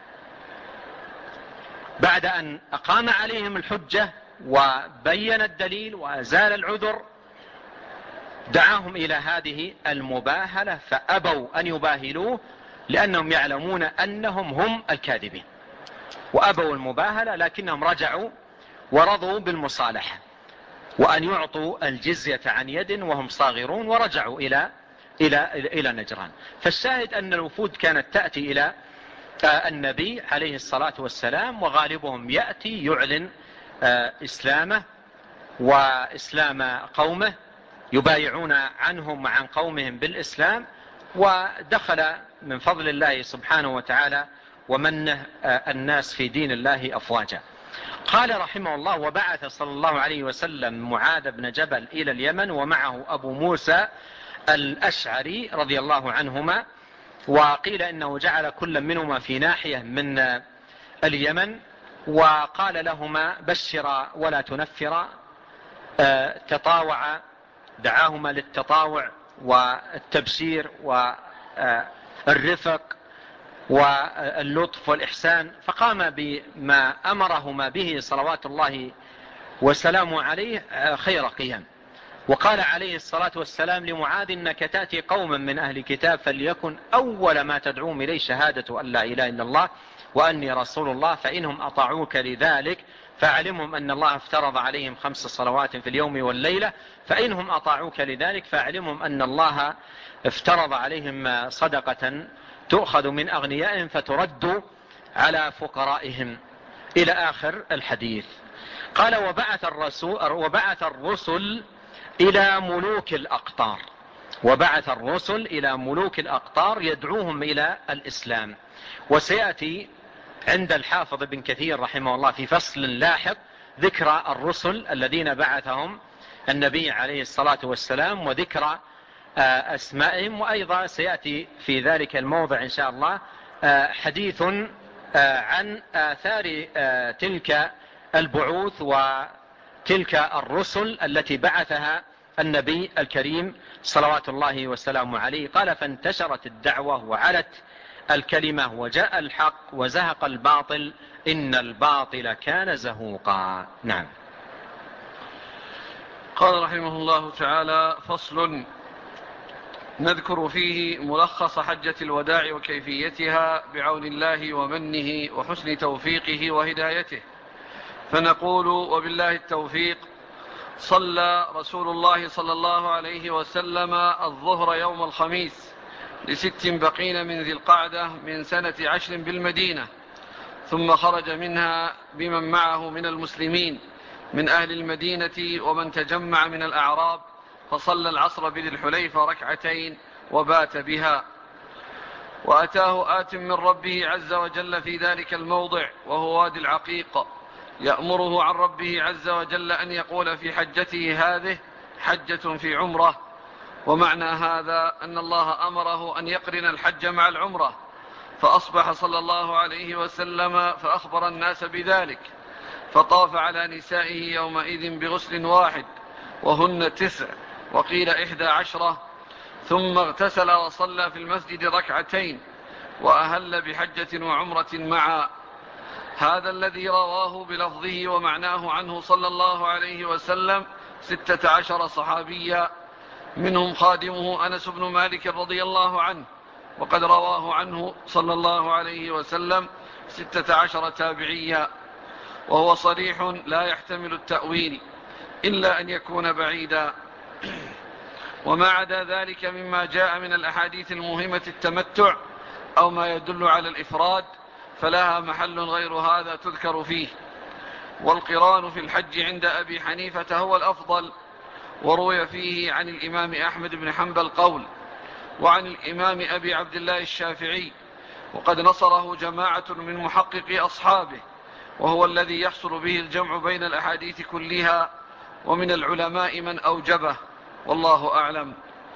بعد أن أقام عليهم الحجة وبين الدليل وأزال العذر. دعاهم إلى هذه المباهلة فأبوا أن يباهلوه، لأنهم يعلمون أنهم هم الكاذبين، وأبوا المباهلة، لكنهم رجعوا ورضوا بالمصالحة وأن يعطوا الجزية عن يد وهم صاغرون، ورجعوا إلى نجران. فالشاهد أن الوفود كانت تأتي إلى النبي عليه الصلاة والسلام، وغالبهم يأتي يعلن إسلامه وإسلام قومه، يبايعون عنهم وعن قومهم بالإسلام، ودخل من فضل الله سبحانه وتعالى ومنه الناس في دين الله أفواجا. قال رحمه الله: وبعث صلى الله عليه وسلم معاذ بن جبل إلى اليمن ومعه أبو موسى الأشعري رضي الله عنهما، وقيل إنه جعل كل منهما في ناحية من اليمن، وقال لهما: بشرا ولا تنفرا، تطاوعا، دعاهما للتطاوع والتبشير والرفق واللطف والإحسان، فقام بما أمرهما به صلوات الله وسلامه عليه خير قيام. وقال عليه الصلاة والسلام لمعاذ: إنك تأتي قوما من أهل كتاب، فليكن أول ما تدعوهم إليه شهادة أن لا إله إلا الله وأني رسول الله، فإنهم أطاعوك لذلك فاعلمهم أن الله افترض عليهم 5 صلوات في اليوم والليلة، فإنهم أطاعوك لذلك فاعلمهم أن الله افترض عليهم صدقة تؤخذ من أغنيائهم فترد على فقرائهم، إلى آخر الحديث. قال: وبعث الرسل إلى ملوك الأقطار، وبعث الرسل إلى ملوك الأقطار يدعوهم إلى الإسلام. وسيأتي عند الحافظ ابن كثير رحمه الله في فصل لاحق ذكر الرسل الذين بعثهم النبي عليه الصلاة والسلام وذكر أسمائهم، وأيضا سيأتي في ذلك الموضع إن شاء الله حديث عن آثار تلك البعوث وتلك الرسل التي بعثها النبي الكريم صلوات الله وسلامه عليه. قال: فانتشرت الدعوة وعلت الكلمة وجاء الحق وزهق الباطل إن الباطل كان زهوقا. نعم. قال رحمه الله تعالى: فصل، نذكر فيه ملخص حجة الوداع وكيفيتها بعون الله ومنه وحسن توفيقه وهدايته. فنقول: وبالله التوفيق. صلى رسول الله صلى الله عليه وسلم الظهر يوم الخميس ل6 بقين من ذي القعدة من سنة 10 بالمدينة، ثم خرج منها بمن معه من المسلمين من أهل المدينة ومن تجمع من الأعراب، فصلى العصر بذي الحليفة 2 ركعتين وبات بها. وأتاه آت من ربه عز وجل في ذلك الموضع وهو وادي العقيق، يأمره عن ربه عز وجل أن يقول في حجته هذه حجة في عمرة. ومعنى هذا أن الله أمره أن يقرن الحج مع العمرة، فأصبح صلى الله عليه وسلم فأخبر الناس بذلك، فطاف على نسائه يومئذ بغسل واحد وهن 9 وقيل 11، ثم اغتسل وصلى في المسجد 2 ركعتين وأهل بحجة وعمرة معا. هذا الذي رواه بلفظه ومعناه عنه صلى الله عليه وسلم 16 صحابيا، منهم خادمه أنس بن مالك رضي الله عنه، وقد رواه عنه صلى الله عليه وسلم 16 تابعيا، وهو صريح لا يحتمل التأويل إلا أن يكون بعيدا. وما عدا ذلك مما جاء من الأحاديث المهمة التمتع أو ما يدل على الإفراد فلها محل غير هذا تذكر فيه. والقران في الحج عند أبي حنيفة هو الأفضل، وروي فيه عن الإمام أحمد بن حنبل قول، وعن الإمام أبي عبد الله الشافعي، وقد نصره جماعة من محققي أصحابه، وهو الذي يحصل به الجمع بين الأحاديث كلها، ومن العلماء من أوجبه، والله أعلم.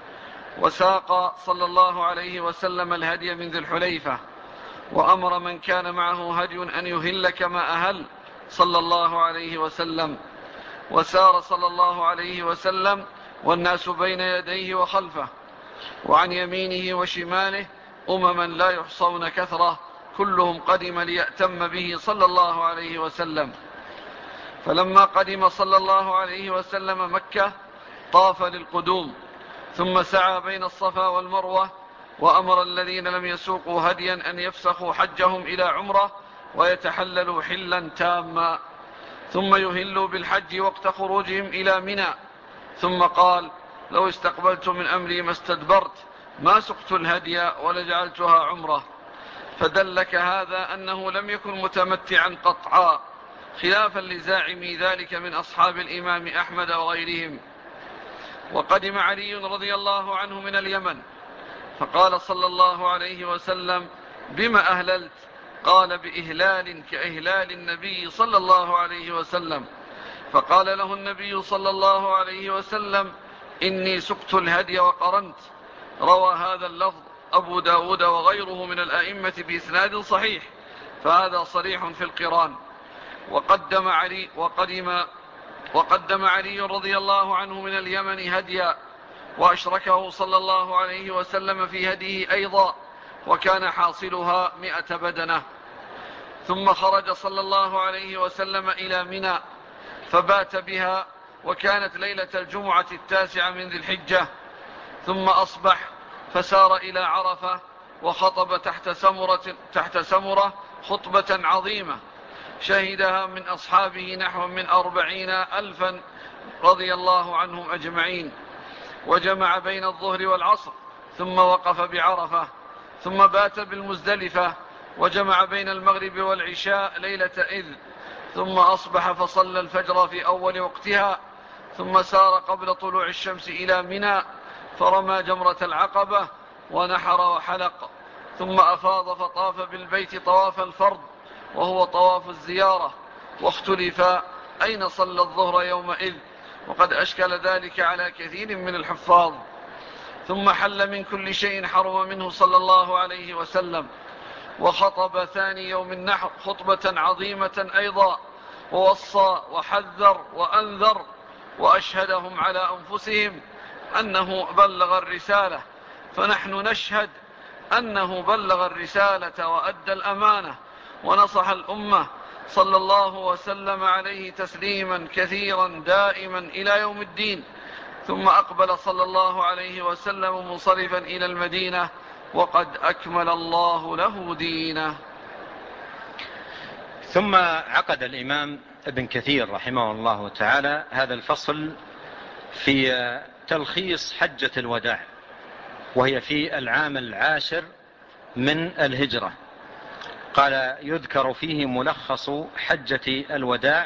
وساق صلى الله عليه وسلم الهدي من ذي الحليفة، وأمر من كان معه هدي أن يهل كما أهل صلى الله عليه وسلم. وسار صلى الله عليه وسلم والناس بين يديه وخلفه، وعن يمينه وشماله أمما لا يحصون كثرة، كلهم قدم ليأتم به صلى الله عليه وسلم. فلما قدم صلى الله عليه وسلم مكة طاف للقدوم، ثم سعى بين الصفا والمروة، وأمر الذين لم يسوقوا هديا أن يفسخوا حجهم إلى عمرة ويتحللوا حلا تاما، ثم يهلوا بالحج وقت خروجهم إلى منى. ثم قال: لو استقبلت من أمري ما استدبرت، ما سقت الهدي ولجعلتها عمرة. فدلك هذا أنه لم يكن متمتعا قطعا، خلافا لزاعمي ذلك من أصحاب الإمام أحمد وغيرهم. وقدم علي رضي الله عنه من اليمن، فقال صلى الله عليه وسلم: بما أهللت؟ قال: بإهلال كإهلال النبي صلى الله عليه وسلم. فقال له النبي صلى الله عليه وسلم: إني سقت الهدي وقرنت. روى هذا اللفظ أبو داود وغيره من الأئمة بإسناد صحيح، فهذا صريح في القران. وقدم علي رضي الله عنه من اليمن هديا، وأشركه صلى الله عليه وسلم في هديه أيضا، وكان حاصلها 100 بدنة. ثم خرج صلى الله عليه وسلم إلى منى فبات بها، وكانت ليلة الجمعة 9 من ذي الحجة. ثم أصبح فسار إلى عرفة، وخطب تحت سمرة خطبة عظيمة شهدها من أصحابه نحو من 40,000 رضي الله عنهم أجمعين. وجمع بين الظهر والعصر، ثم وقف بعرفة، ثم بات بالمزدلفة، وجمع بين المغرب والعشاء ليلة إذ. ثم أصبح فصلى الفجر في أول وقتها، ثم سار قبل طلوع الشمس إلى منى، فرمى جمرة العقبة ونحر وحلق. ثم أفاض فطاف بالبيت طواف الفرض، وهو طواف الزيارة. واختلف أين صلى الظهر يومئذ، وقد أشكل ذلك على كثير من الحفاظ. ثم حل من كل شيء حرم منه صلى الله عليه وسلم، وخطب ثاني يوم النحر خطبة عظيمة أيضا، ووصى وحذر وأنذر، وأشهدهم على أنفسهم أنه بلغ الرسالة. فنحن نشهد أنه بلغ الرسالة وأدى الأمانة ونصح الأمة، صلى الله وسلم عليه تسليما كثيرا دائما إلى يوم الدين. ثم أقبل صلى الله عليه وسلم منصرفا إلى المدينة، وقد أكمل الله له دينه. ثم عقد الإمام ابن كثير رحمه الله تعالى هذا الفصل في تلخيص حجة الوداع، وهي في العام 10 من الهجرة. قال: يذكر فيه ملخص حجة الوداع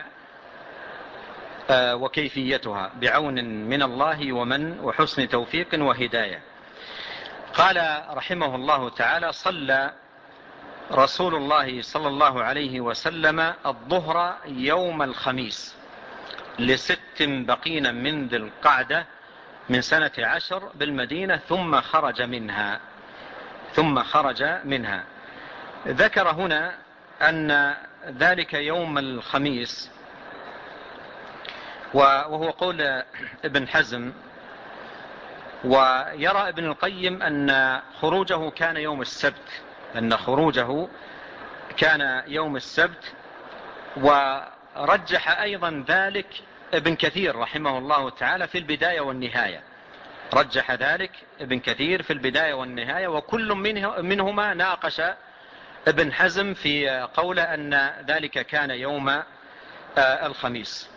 وكيفيتها بعون من الله وحسن توفيق وهداية. قال رحمه الله تعالى: صلى رسول الله صلى الله عليه وسلم الظهر يوم الخميس ل6 بقين من ذي القعدة من سنة 10 بالمدينة، ثم خرج منها. ذكر هنا أن ذلك يوم الخميس، وهو قول ابن حزم. ويرى ابن القيم أن خروجه كان يوم السبت، ورجح أيضا ذلك ابن كثير رحمه الله تعالى في البداية والنهاية. رجح ذلك ابن كثير في البداية والنهاية، وكل منهما ناقش ابن حزم في قوله أن ذلك كان يوم الخميس.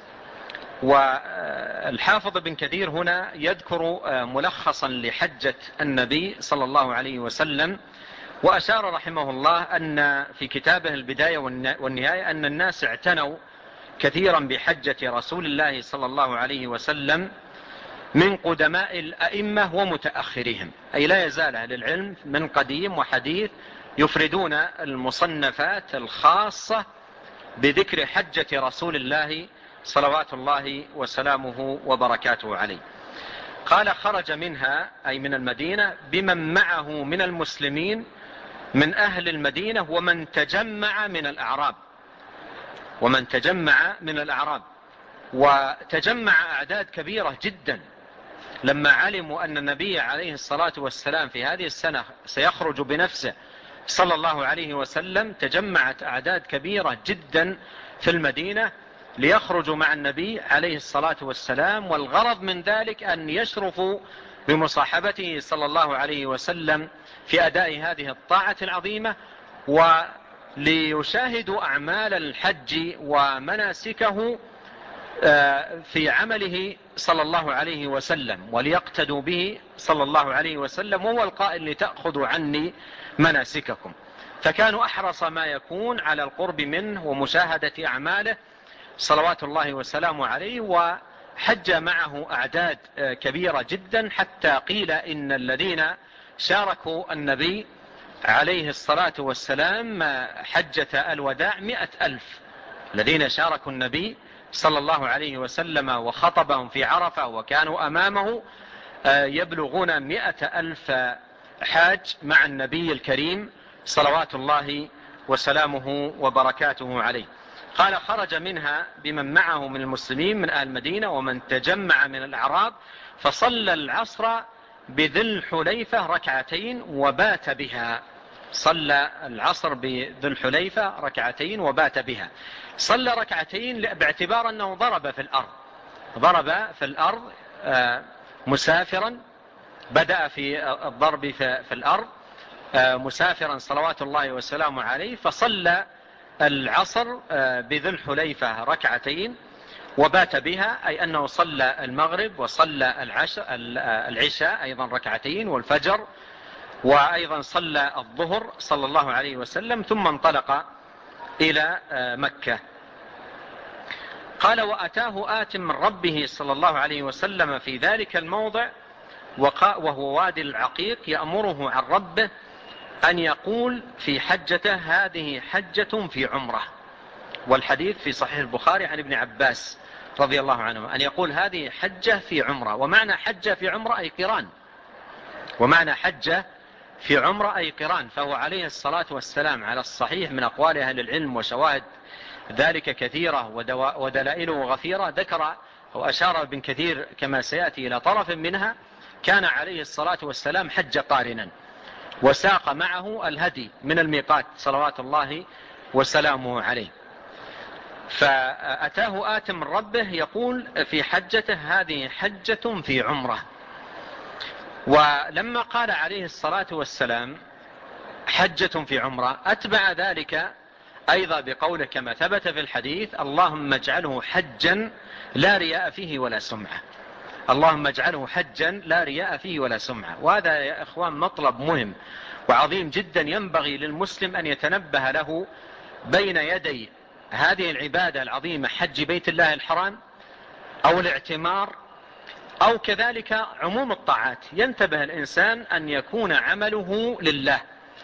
والحافظ ابن كثير هنا يذكر ملخصا لحجة النبي صلى الله عليه وسلم، وأشار رحمه الله أن في كتابه البداية والنهاية أن الناس اعتنوا كثيرا بحجة رسول الله صلى الله عليه وسلم من قدماء الأئمة ومتأخرهم، أي لا يزال أهل العلم من قديم وحديث يفردون المصنفات الخاصة بذكر حجة رسول الله صلوات الله وسلامه وبركاته عليه. قال: خرج منها أي من المدينة بمن معه من المسلمين من أهل المدينة ومن تجمع من الأعراب. وتجمع أعداد كبيرة جدا لما علموا أن النبي عليه الصلاة والسلام في هذه السنة سيخرج بنفسه صلى الله عليه وسلم. تجمعت أعداد كبيرة جدا في المدينة ليخرجوا مع النبي عليه الصلاة والسلام، والغرض من ذلك أن يشرفوا بمصاحبته صلى الله عليه وسلم في أداء هذه الطاعة العظيمة، وليشاهدوا أعمال الحج ومناسكه في عمله صلى الله عليه وسلم، وليقتدوا به صلى الله عليه وسلم، وهو القائل: لتأخذوا عني مناسككم. فكانوا أحرص ما يكون على القرب منه ومشاهدة أعماله صلوات الله وسلامه عليه، وحج معه أعداد كبيرة جدا، حتى قيل إن الذين شاركوا النبي عليه الصلاة والسلام حجة الوداع 100,000. الذين شاركوا النبي صلى الله عليه وسلم وخطبهم في عرفة وكانوا أمامه يبلغون 100,000 حاج مع النبي الكريم صلوات الله وسلامه وبركاته عليه. قال: خرج منها بمن معه من المسلمين من أهل المدينة ومن تجمع من الأعراب، فصلى العصر بذي الحليفة ركعتين وبات بها. صلى العصر بذي الحليفة ركعتين وبات بها. صلى ركعتين باعتبار أنه ضرب في الأرض مسافرا، بدأ في الضرب في الأرض مسافرا صلوات الله وسلامه عليه، فصلى العصر بذي الحليفة ركعتين وبات بها، أي أنه صلى المغرب وصلى العشاء أيضا ركعتين والفجر، وأيضا صلى الظهر صلى الله عليه وسلم، ثم انطلق إلى مكة. قال: وأتاه آت من ربه صلى الله عليه وسلم في ذلك الموضع وهو وادي العقيق، يأمره عن ربه أن يقول في حجته: هذه حجة في عمره. والحديث في صحيح البخاري عن ابن عباس رضي الله عنه أن يقول: هذه حجة في عمره. ومعنى حجة في عمره أي قران، ومعنى حجة في عمره أي قران. فهو عليه الصلاة والسلام على الصحيح من أقوال أهل العلم وشواهد ذلك كثيرة ودلائله غفيرة. ذكر وأشار ابن كثير كما سيأتي إلى طرف منها: كان عليه الصلاة والسلام حج قارنا، وساق معه الهدي من الميقات صلوات الله وسلامه عليه. فأتاه آت من ربه يقول في حجته: هذه حجة في عمره. ولما قال عليه الصلاة والسلام حجة في عمره، أتبع ذلك أيضا بقوله كما ثبت في الحديث: اللهم اجعله حجا لا رياء فيه ولا سمعة. اللهم اجعله حجا لا رياء فيه ولا سمعة. وهذا يا إخوان مطلب مهم وعظيم جدا، ينبغي للمسلم أن يتنبه له بين يدي هذه العبادة العظيمة، حج بيت الله الحرام أو الاعتمار أو كذلك عموم الطاعات. ينتبه الإنسان أن يكون عمله لله،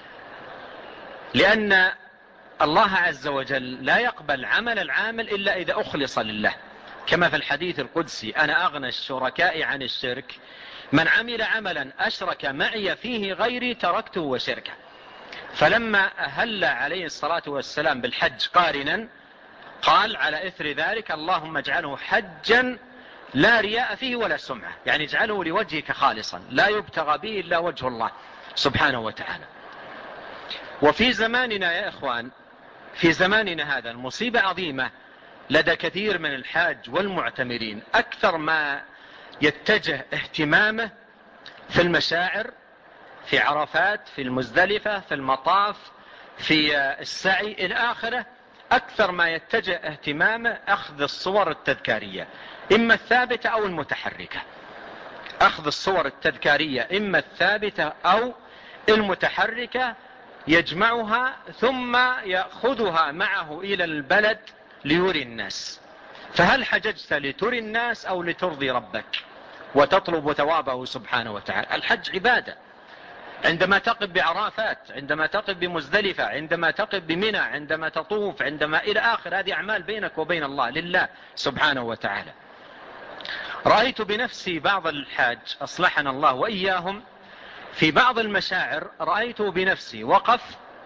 لأن الله عز وجل لا يقبل عمل العامل إلا إذا أخلص لله، كما في الحديث القدسي: أنا أغنى الشركاء عن الشرك، من عمل عملا أشرك معي فيه غيري تركته وشركه. فلما أهل عليه الصلاة والسلام بالحج قارنا، قال على إثر ذلك: اللهم اجعله حجا لا رياء فيه ولا سمعة، يعني اجعله لوجهك خالصا لا يبتغى به إلا وجه الله سبحانه وتعالى. وفي زماننا يا إخوان، في زماننا هذا المصيبة عظيمة لدى كثير من الحاج والمعتمرين. أكثر ما يتجه اهتمامه في المشاعر، في عرفات، في المزدلفة، في المطاف، في السعي إلى آخره، أكثر ما يتجه اهتمامه أخذ الصور التذكارية، إما الثابتة أو المتحركة. أخذ الصور التذكارية إما الثابتة أو المتحركة، يجمعها ثم يأخذها معه إلى البلد ليري الناس. فهل حججت لتري الناس أو لترضي ربك وتطلب ثوابه سبحانه وتعالى؟ الحج عبادة. عندما تقف بعرفات، عندما تقف بمزدلفة، عندما تقف بمنى، عندما تطوف، عندما إلى آخر، هذه أعمال بينك وبين الله لله سبحانه وتعالى. رأيت بنفسي بعض الحاج أصلحنا الله وإياهم في بعض المشاعر، رأيت بنفسي وقف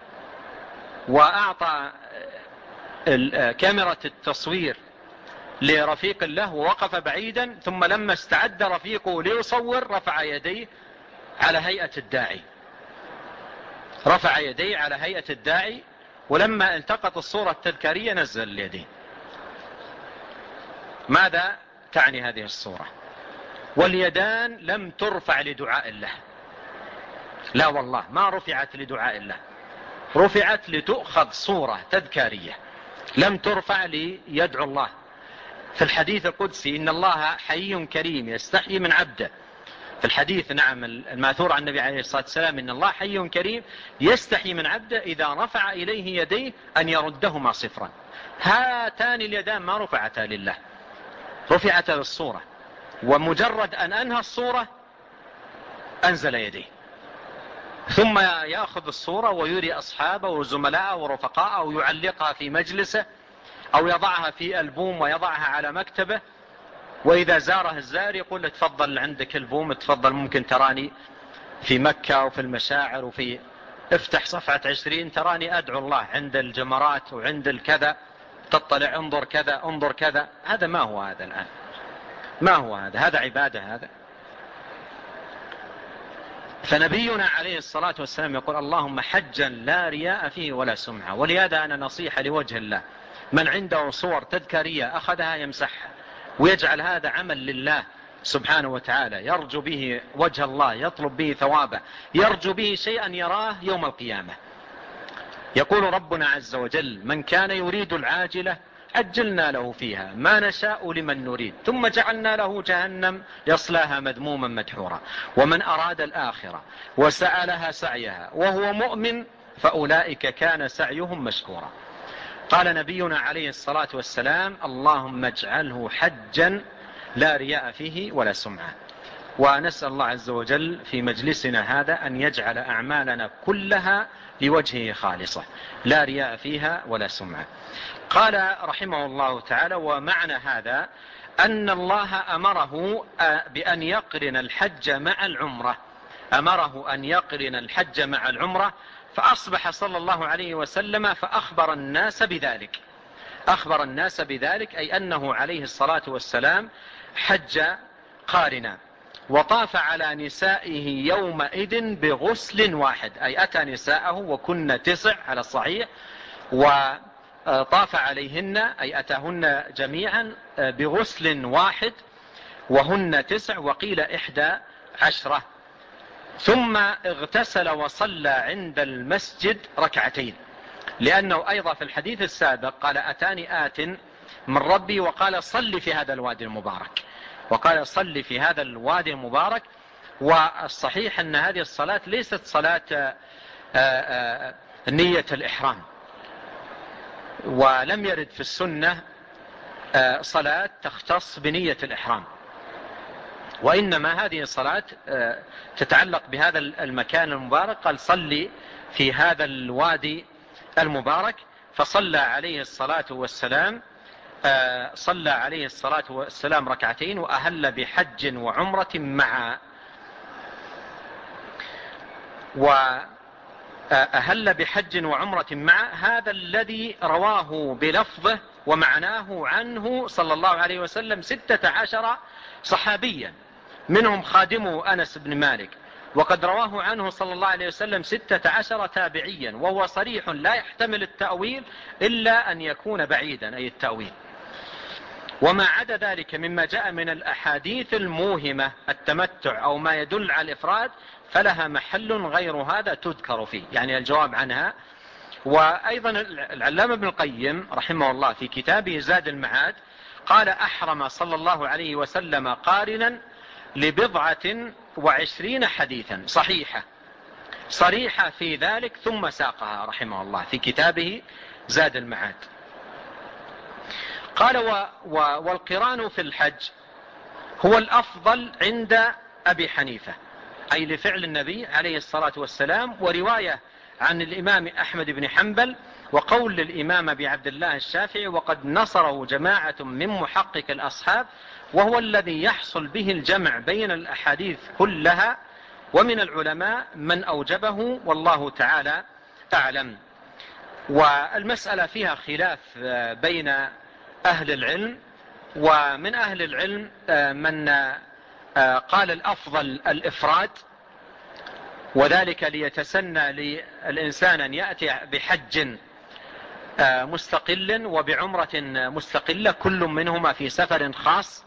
وأعطى كاميرا التصوير لرفيق له ووقف بعيدا، ثم لما استعد رفيقه ليصور رفع يديه على هيئة الداعي، رفع يديه على هيئة الداعي، ولما التقط الصورة التذكارية نزل اليدين. ماذا تعني هذه الصورة؟ واليدان لم ترفع لدعاء الله، لا والله ما رفعت لدعاء الله، رفعت لتؤخذ صورة تذكارية، لم ترفع ليدعو الله. في الحديث القدسي: إن الله حي كريم يستحيي من عبده في الحديث نعم الماثور عن النبي عليه الصلاة والسلام إن الله حي كريم يستحي من عبده إذا رفع إليه يديه أن يردهما صفرا. هاتان اليدان ما رفعتا لله، رفعتا للصورة، ومجرد أن أنهى الصورة أنزل يديه، ثم يأخذ الصورة ويري أصحابه وزملاءه ورفقاءه ويعلقها في مجلسه أو يضعها في ألبوم ويضعها على مكتبه، وإذا زاره الزائر يقول له تفضل عندك ألبوم، تفضل ممكن تراني في مكة وفي المشاعر وفي افتح صفحة 20 تراني أدعو الله عند الجمرات وعند الكذا، تطلع انظر كذا انظر كذا. هذا ما هو هذا الآن، ما هو هذا عبادة هذا. فنبينا عليه الصلاة والسلام يقول اللهم حجا لا رياء فيه ولا سمعة. ولهذا أنا نصيحة لوجه الله، من عنده صور تذكارية أخذها يمسحها ويجعل هذا عمل لله سبحانه وتعالى، يرجو به وجه الله، يطلب به ثوابه، يرجو به شيئا يراه يوم القيامة. يقول ربنا عز وجل من كان يريد العاجلة عجلنا له فيها ما نشاء لمن نريد ثم جعلنا له جهنم يصلاها مذموما مدحورا ومن أراد الآخرة وسعى لها سعيها وهو مؤمن فأولئك كان سعيهم مشكورا. قال نبينا عليه الصلاة والسلام اللهم اجعله حجا لا رياء فيه ولا سمعة. ونسأل الله عز وجل في مجلسنا هذا أن يجعل أعمالنا كلها لوجهه خالصة لا رياء فيها ولا سمعة. قال رحمه الله تعالى ومعنى هذا أن الله أمره بأن يقرن الحج مع العمرة، أمره أن يقرن الحج مع العمرة، فأصبح صلى الله عليه وسلم فأخبر الناس بذلك، أخبر الناس بذلك أي أنه عليه الصلاة والسلام حج قارنا وطاف على نسائه يومئذ بغسل واحد، أي أتى نساءه وكن 9 على الصحيح، وطاف عليهن أي أتاهن جميعا بغسل واحد وهن 9 وقيل 11. ثم اغتسل وصلى عند المسجد ركعتين، لأنه أيضا في الحديث السابق قال أتاني آت من ربي وقال صل في هذا الوادي المبارك، وقال صل في هذا الوادي المبارك. والصحيح أن هذه الصلاة ليست صلاة نية الإحرام، ولم يرد في السنة صلاة تختص بنية الإحرام، وإنما هذه الصلاة تتعلق بهذا المكان المبارك. قال صلي في هذا الوادي المبارك، فصلى عليه الصلاة والسلام صلى عليه الصلاة والسلام ركعتين وأهل بحج وعمرة معا. وأهل بحج وعمرة معا هذا الذي رواه بلفظه ومعناه عنه صلى الله عليه وسلم 16 صحابيا، منهم خادمه أنس بن مالك، وقد رواه عنه صلى الله عليه وسلم 16 تابعيا، وهو صريح لا يحتمل التأويل إلا أن يكون بعيدا أي التأويل. وما عدا ذلك مما جاء من الأحاديث الموهمة التمتع أو ما يدل على الإفراد فلها محل غير هذا تذكر فيه، يعني الجواب عنها. وأيضا العلامة ابن القيم رحمه الله في كتابه زاد المعاد قال أحرم صلى الله عليه وسلم قارنا ل20 حديثا صحيحة صريحة في ذلك ثم ساقها رحمه الله في كتابه زاد المعاد. قال والقران في الحج هو الأفضل عند أبي حنيفة، أي لفعل النبي عليه الصلاة والسلام، ورواية عن الإمام أحمد بن حنبل، وقول للإمام أبي عبد الله الشافعي، وقد نصره جماعة من محقق الأصحاب، وهو الذي يحصل به الجمع بين الأحاديث كلها، ومن العلماء من أوجبه والله تعالى أعلم. والمسألة فيها خلاف بين أهل العلم، ومن أهل العلم من قال الأفضل الإفراد، وذلك ليتسنى للإنسان أن يأتي بحج مستقل وبعمرة مستقلة كل منهما في سفر خاص.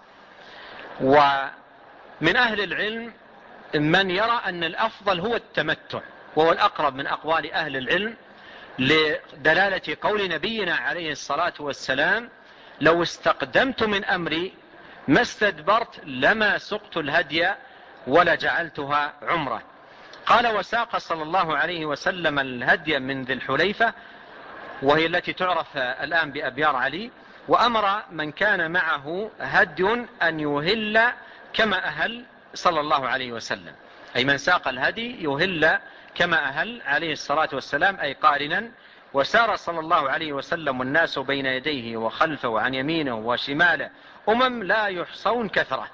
ومن أهل العلم من يرى أن الأفضل هو التمتع، وهو الأقرب من أقوال أهل العلم لدلالة قول نبينا عليه الصلاة والسلام لو استقدمت من أمري ما استدبرت لما سقت الهدي ولجعلتها عمرة. قال وساق صلى الله عليه وسلم الهدي من ذي الحليفة، وهي التي تعرف الآن بأبيار علي، وأمر من كان معه هدي أن يهل كما أهل صلى الله عليه وسلم، أي من ساق الهدي يهل كما أهل عليه الصلاة والسلام، أي قارنا. وسار صلى الله عليه وسلم والناس بين يديه وخلفه وعن يمينه وشماله لا يحصون كثرة،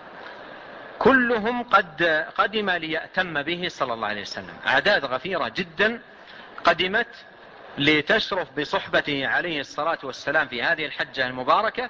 كلهم قد قدم ليأتم به صلى الله عليه وسلم. أعداد غفيرة جدا قدمت لتشرف بصحبته عليه الصلاة والسلام في هذه الحجة المباركة،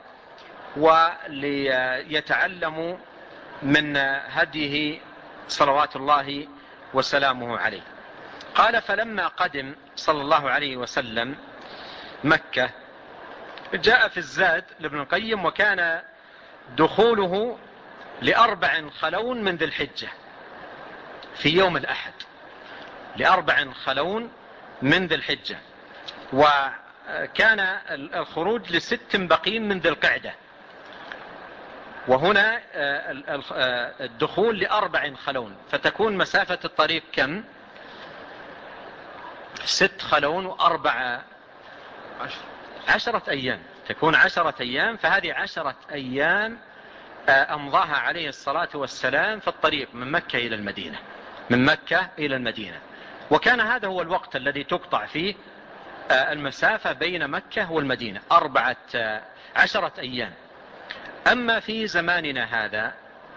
وليتعلموا من هديه صلوات الله وسلامه عليه. قال فلما قدم صلى الله عليه وسلم مكة، جاء في الزاد لابن القيم وكان دخوله ل4 خلون من ذي الحجة في يوم الأحد، ل4 خلون من ذي الحجة، وكان الخروج ل6 بقين من ذي القعدة، وهنا الدخول ل4 خلون، فتكون مسافة الطريق كم؟ 6 خلون و4 10 أيام، تكون 10 أيام. فهذه 10 أيام أمضاها عليه الصلاة والسلام في الطريق من مكة إلى المدينة، من مكة إلى المدينة. وكان هذا هو الوقت الذي تقطع فيه المسافة بين مكة والمدينة، 14 أيام. أما في زماننا هذا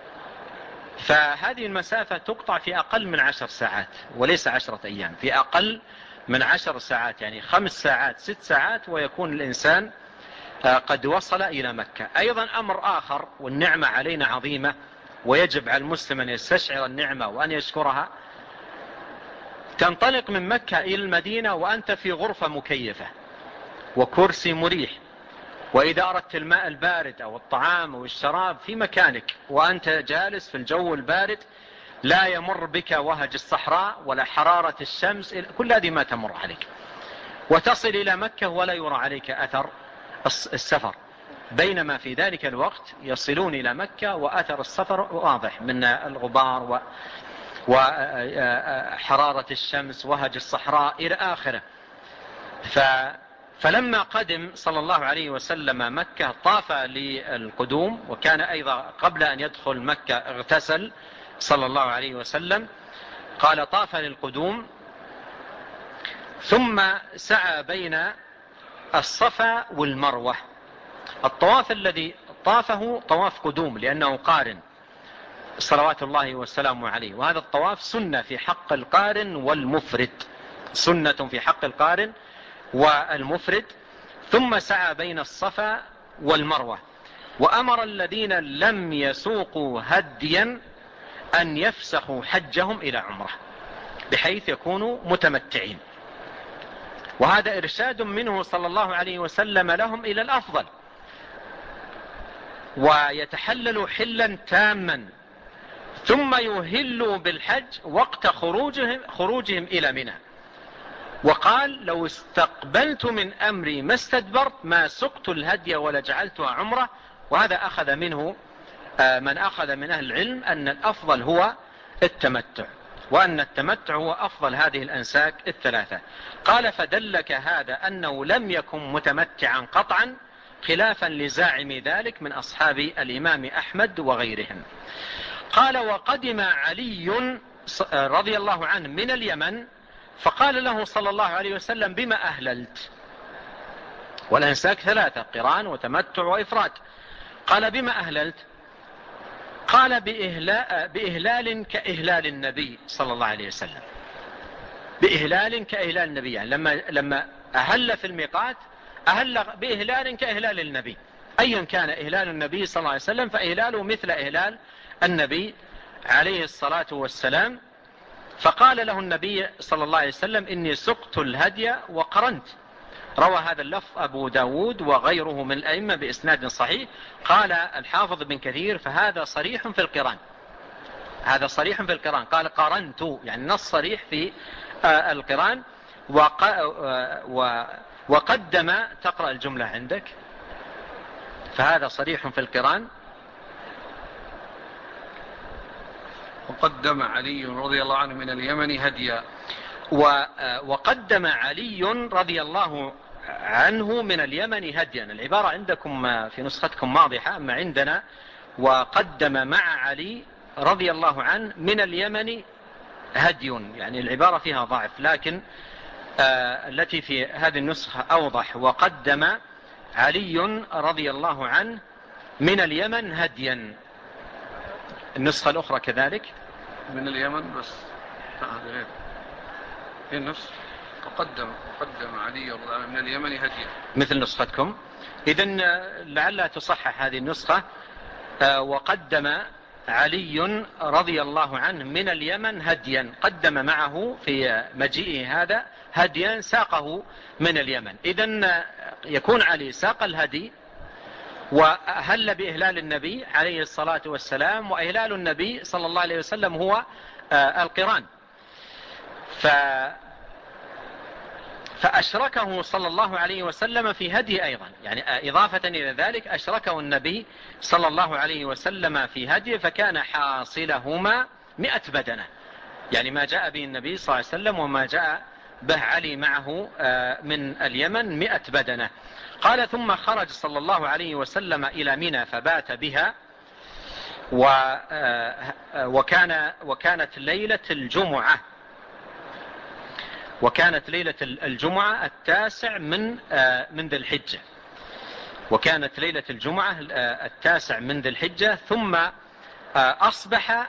فهذه المسافة تقطع في أقل من 10 ساعات، وليس 10 أيام، في أقل من 10 ساعات، يعني 5 ساعات 6 ساعات ويكون الإنسان قد وصل إلى مكة. أيضا أمر آخر، والنعمة علينا عظيمة، ويجب على المسلم أن يستشعر النعمة وأن يشكرها. تنطلق من مكة إلى المدينة وأنت في غرفة مكيفة وكرسي مريح، وإذا أردت الماء البارد أو الطعام أو الشراب في مكانك، وأنت جالس في الجو البارد، لا يمر بك وهج الصحراء ولا حرارة الشمس، كل هذه ما تمر عليك، وتصل إلى مكة ولا يرى عليك أثر السفر. بينما في ذلك الوقت يصلون إلى مكة وأثر السفر واضح من الغبار وحرارة الشمس وهج الصحراء إلى آخره. فلما قدم صلى الله عليه وسلم مكة طاف للقدوم، وكان أيضا قبل أن يدخل مكة اغتسل صلى الله عليه وسلم. قال طاف للقدوم، ثم سعى بين الصفا والمروة. الطواف الذي طافه طواف قدوم لأنه قارن صلوات الله والسلام عليه، وهذا الطواف سنة في حق القارن والمفرد، سنة في حق القارن والمفرد. ثم سعى بين الصفا والمروة، وأمر الذين لم يسوقوا هديا أن يفسخوا حجهم إلى عمره، بحيث يكونوا متمتعين. وهذا إرشاد منه صلى الله عليه وسلم لهم إلى الأفضل، ويتحللوا حلا تاما، ثم يهلوا بالحج وقت خروجهم إلى منى. وقال لو استقبلت من أمري ما استدبرت ما سقت الهدي ولا جعلتها عمره. وهذا أخذ منه من أخذ من أهل العلم أن الأفضل هو التمتع، وأن التمتع هو أفضل هذه الأنساك الثلاثة. قال فدلك هذا أنه لم يكن متمتعا قطعا، خلافا لزاعم ذلك من أصحاب الإمام أحمد وغيرهم. قال وقدم علي رضي الله عنه من اليمن، فقال له صلى الله عليه وسلم بما أهللت؟ والأنساك 3: قران وتمتع وإفراد. قال بما أهللت؟ قال بإهلال كإهلال النبي صلى الله عليه وسلم، بإهلال كإهلال النبي، يعني لما أهل في الميقات أهل بإهلال كإهلال النبي، أيا كان إهلال النبي صلى الله عليه وسلم فإهلاله مثل إهلال النبي عليه الصلاة والسلام. فقال له النبي صلى الله عليه وسلم إني سقت الهدي وقرنت. روى هذا اللفظ أبو داود وغيره من الأئمة بإسناد صحيح. قال الحافظ بن كثير فهذا صريح في القران، هذا صريح في القران، قال قرنت يعني نص صريح في القران. وقدم تقرأ الجملة عندك، فهذا صريح في القران. وقدم علي رضي الله عنه من اليمن هديا. وقدم علي رضي الله عنه من اليمن هديا. العبارة عندكم في نسختكم واضحة، أما عندنا وقدم مع علي رضي الله عنه من اليمن هدي، يعني العبارة فيها ضعف، لكن التي في هذه النسخة أوضح: وقدم علي رضي الله عنه من اليمن هديا. النسخة الأخرى كذلك من اليمن بس، هي النفس. وقدم علي رضي الله عنه من اليمن هديا مثل نسختكم. إذن لعل تصحح هذه النسخة: وقدم علي رضي الله عنه من اليمن هديا. قدم معه في مجيئه هذا هديا ساقه من اليمن. إذن يكون علي ساق الهدي وأهل بإهلال النبي عليه الصلاة والسلام، وإهلال النبي صلى الله عليه وسلم هو القران، فأشركه صلى الله عليه وسلم في هدي أيضا، يعني إضافة إلى ذلك أشركه النبي صلى الله عليه وسلم في هدي، فكان حاصلهما 100 بدنة، يعني ما جاء به النبي صلى الله عليه وسلم وما جاء به علي معه من اليمن 100 بدنة. قال: ثم خرج صلى الله عليه وسلم إلى منى فبات بها، وكانت ليلة الجمعة، وكانت ليلة الجمعة 9 من ذي الحجة، وكانت ليلة الجمعة 9 من ذي الحجة. ثم أصبح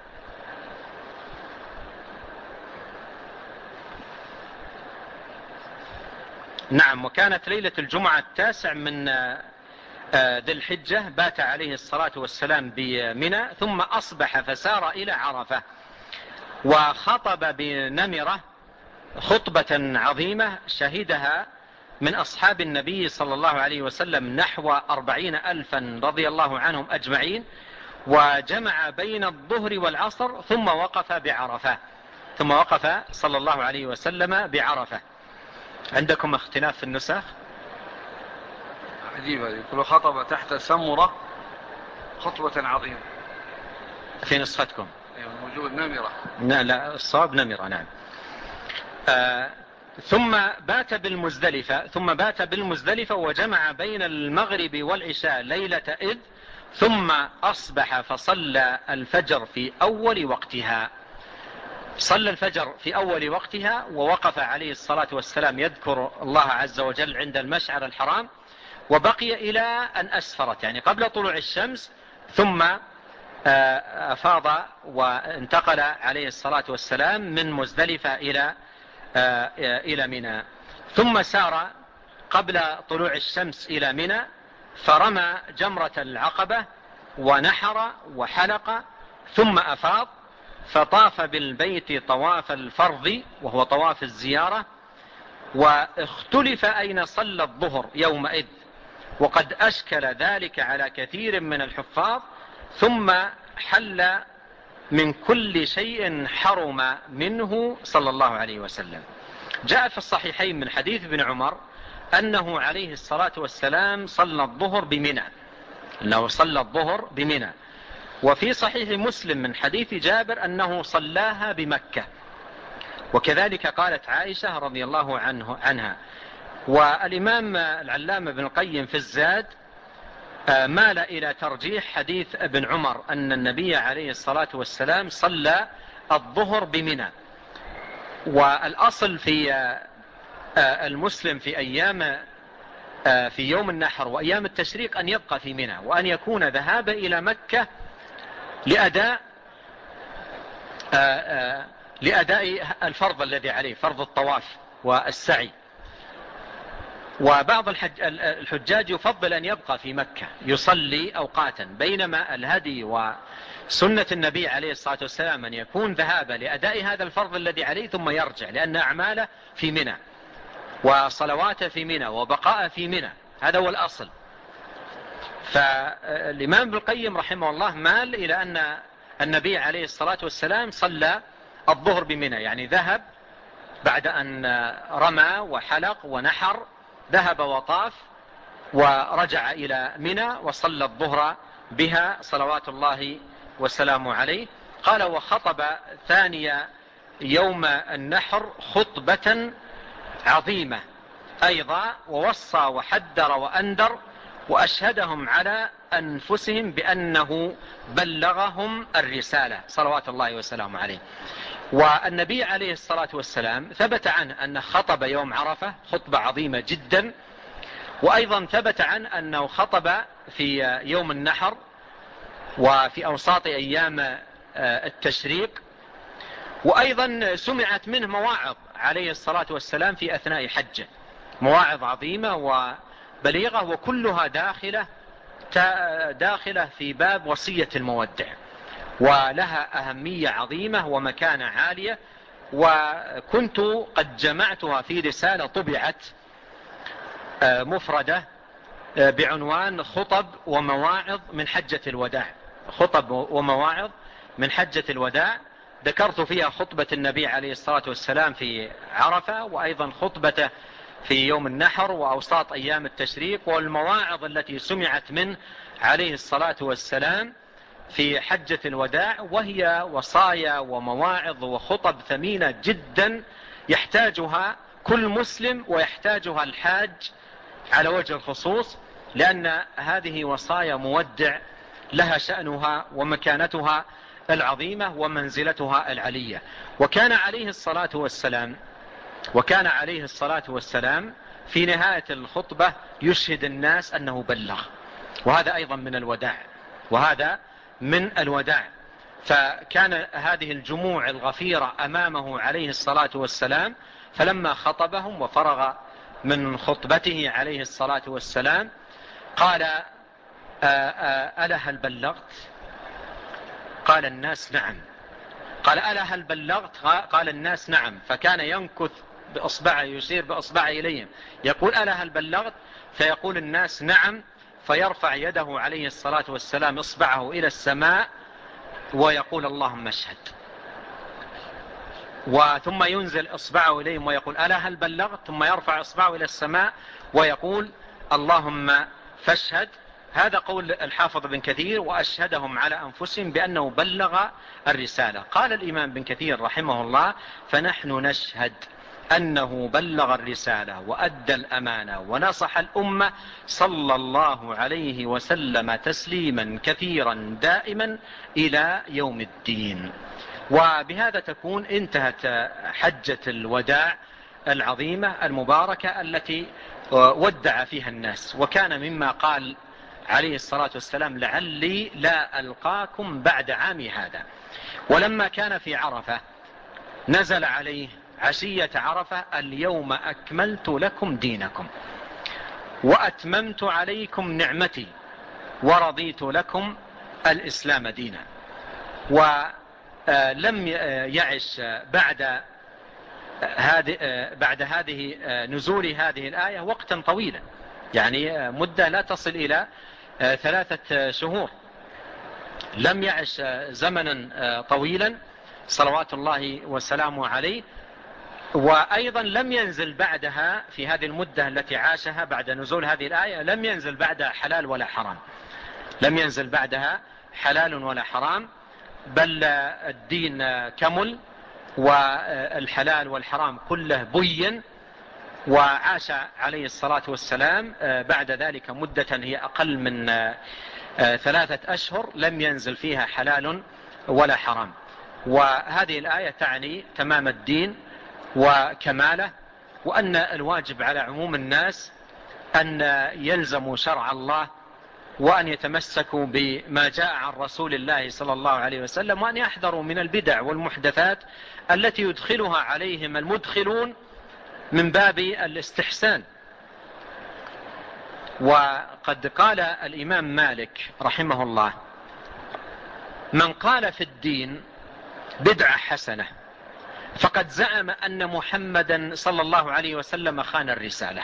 وكانت ليلة الجمعة 9 من ذي الحجة، بات عليه الصلاة والسلام بمنى، ثم أصبح فسار إلى عرفة، وخطب بنمرة خطبة عظيمة شهدها من أصحاب النبي صلى الله عليه وسلم نحو 40,000 رضي الله عنهم أجمعين، وجمع بين الظهر والعصر، ثم وقف بعرفة، ثم وقف صلى الله عليه وسلم بعرفة. عندكم اختلاف في النسخ؟ عجيبة، يقول خطب تحت سمرة خطبة عظيمة في نسختكم موجود نمرة. لا، الصواب نمرة. نعم. ثم بات بالمزدلفة وجمع بين المغرب والعشاء ليلة إذ، ثم أصبح فصلى الفجر في أول وقتها. صلى الفجر في أول وقتها، ووقف عليه الصلاة والسلام يذكر الله عز وجل عند المشعر الحرام، وبقي إلى أن أسفرت، يعني قبل طلوع الشمس، ثم أفاض وانتقل عليه الصلاة والسلام من مزدلفة إلى منى، ثم سار قبل طلوع الشمس إلى منى، فرمى جمرة العقبة ونحر وحلق، ثم أفاض فطاف بالبيت طواف الفرض وهو طواف الزيارة، واختلف أين صلى الظهر يومئذ، وقد أشكل ذلك على كثير من الحفاظ، ثم حل من كل شيء حرم منه صلى الله عليه وسلم. جاء في الصحيحين من حديث ابن عمر أنه عليه الصلاة والسلام صلى الظهر بمنى، وفي صحيح مسلم من حديث جابر أنه صلاها بمكة، وكذلك قالت عائشة رضي الله عنها. والإمام العلامة ابن القيم في الزاد مال إلى ترجيح حديث ابن عمر أن النبي عليه الصلاة والسلام صلى الظهر بمنى. والأصل في المسلم في يوم النحر وأيام التشريق أن يبقى في منى، وأن يكون ذهاب إلى مكة لأداء الفرض الذي عليه، فرض الطواف والسعي. وبعض الحجاج يفضل أن يبقى في مكة يصلي أوقاتا، بينما الهدي وسنة النبي عليه الصلاة والسلام أن يكون ذهابا لأداء هذا الفرض الذي عليه ثم يرجع، لأن أعماله في منى وصلوات في منى وبقاء في منى، هذا هو الأصل. فالإمام ابن القيم رحمه الله مال إلى أن النبي عليه الصلاة والسلام صلى الظهر بمنى، يعني ذهب بعد أن رمى وحلق ونحر، ذهب وطاف ورجع إلى منى وصلى الظهر بها صلوات الله وسلامه عليه. قال وخطب ثاني يوم النحر خطبة عظيمة أيضا، ووصى وحذر وأنذر وأشهدهم على أنفسهم بأنه بلغهم الرسالة صلوات الله وسلامه عليه. والنبي عليه الصلاة والسلام ثبت عنه أنه خطب يوم عرفة خطبة عظيمة جدا، وأيضا ثبت عنه أنه خطب في يوم النحر وفي أوساط أيام التشريق، وأيضا سمعت منه مواعظ عليه الصلاة والسلام في أثناء حجه، مواعظ عظيمة وبليغة، وكلها داخلة في باب وصية المودع، ولها أهمية عظيمة ومكانة عالية. وكنت قد جمعتها في رسالة طبعت مفردة بعنوان خطب ومواعظ من حجة الوداع. خطب ومواعظ من حجة الوداع، ذكرت فيها خطبة النبي عليه الصلاة والسلام في عرفة، وأيضا خطبته في يوم النحر وأوساط أيام التشريق، والمواعظ التي سمعت منه عليه الصلاة والسلام في حجة الوداع، وهي وصايا ومواعظ وخطب ثمينة جدا يحتاجها كل مسلم ويحتاجها الحاج على وجه الخصوص، لأن هذه وصايا مودع لها شأنها ومكانتها العظيمة ومنزلتها العلية. وكان عليه الصلاة والسلام في نهاية الخطبة يشهد الناس أنه بلغ، وهذا أيضا من الوداع. فكان هذه الجموع الغفيرة أمامه عليه الصلاة والسلام، فلما خطبهم وفرغ من خطبته عليه الصلاة والسلام قال ألا هل بلغت؟ قال الناس نعم. قال ألا هل بلغت؟ قال الناس نعم. فكان ينكث بأصبعه، يشير بأصبعه إليهم، يقول ألا هل بلغت؟ فيقول الناس نعم، فيرفع يده عليه الصلاة والسلام إصبعه إلى السماء ويقول اللهم اشهد، ثم ينزل إصبعه إليهم ويقول ألا هل بلغت؟ ثم يرفع إصبعه إلى السماء ويقول اللهم فاشهد. هذا قول الحافظ بن كثير، وأشهدهم على أنفسهم بأنه بلغ الرسالة. قال الإمام بن كثير رحمه الله فنحن نشهد أنه بلغ الرسالة وأدى الأمانة ونصح الأمة صلى الله عليه وسلم تسليما كثيرا دائما إلى يوم الدين. وبهذا تكون انتهت حجة الوداع العظيمة المباركة التي ودع فيها الناس. وكان مما قال عليه الصلاة والسلام لعلي لا ألقاكم بعد عامي هذا. ولما كان في عرفة نزل عليه عشية عرفة اليوم أكملت لكم دينكم وأتممت عليكم نعمتي ورضيت لكم الإسلام دينا. ولم يعش بعد هذه نزول هذه الآية وقتا طويلا، يعني مدة لا تصل إلى 3 شهور. لم يعش زمنا طويلا صلوات الله وسلامه عليه. وأيضا لم ينزل بعدها في هذه المدة التي عاشها بعد نزول هذه الآية، لم ينزل بعدها حلال ولا حرام، لم ينزل بعدها حلال ولا حرام، بل الدين كمل والحلال والحرام كله بين. وعاش عليه الصلاة والسلام بعد ذلك مدة هي أقل من 3 أشهر لم ينزل فيها حلال ولا حرام. وهذه الآية تعني تمام الدين وكماله، وأن الواجب على عموم الناس أن يلزموا شرع الله وأن يتمسكوا بما جاء عن رسول الله صلى الله عليه وسلم، وأن يحذروا من البدع والمحدثات التي يدخلها عليهم المدخلون من باب الاستحسان. وقد قال الإمام مالك رحمه الله من قال في الدين بدعة حسنة فقد زعم أن محمدا صلى الله عليه وسلم خان الرسالة،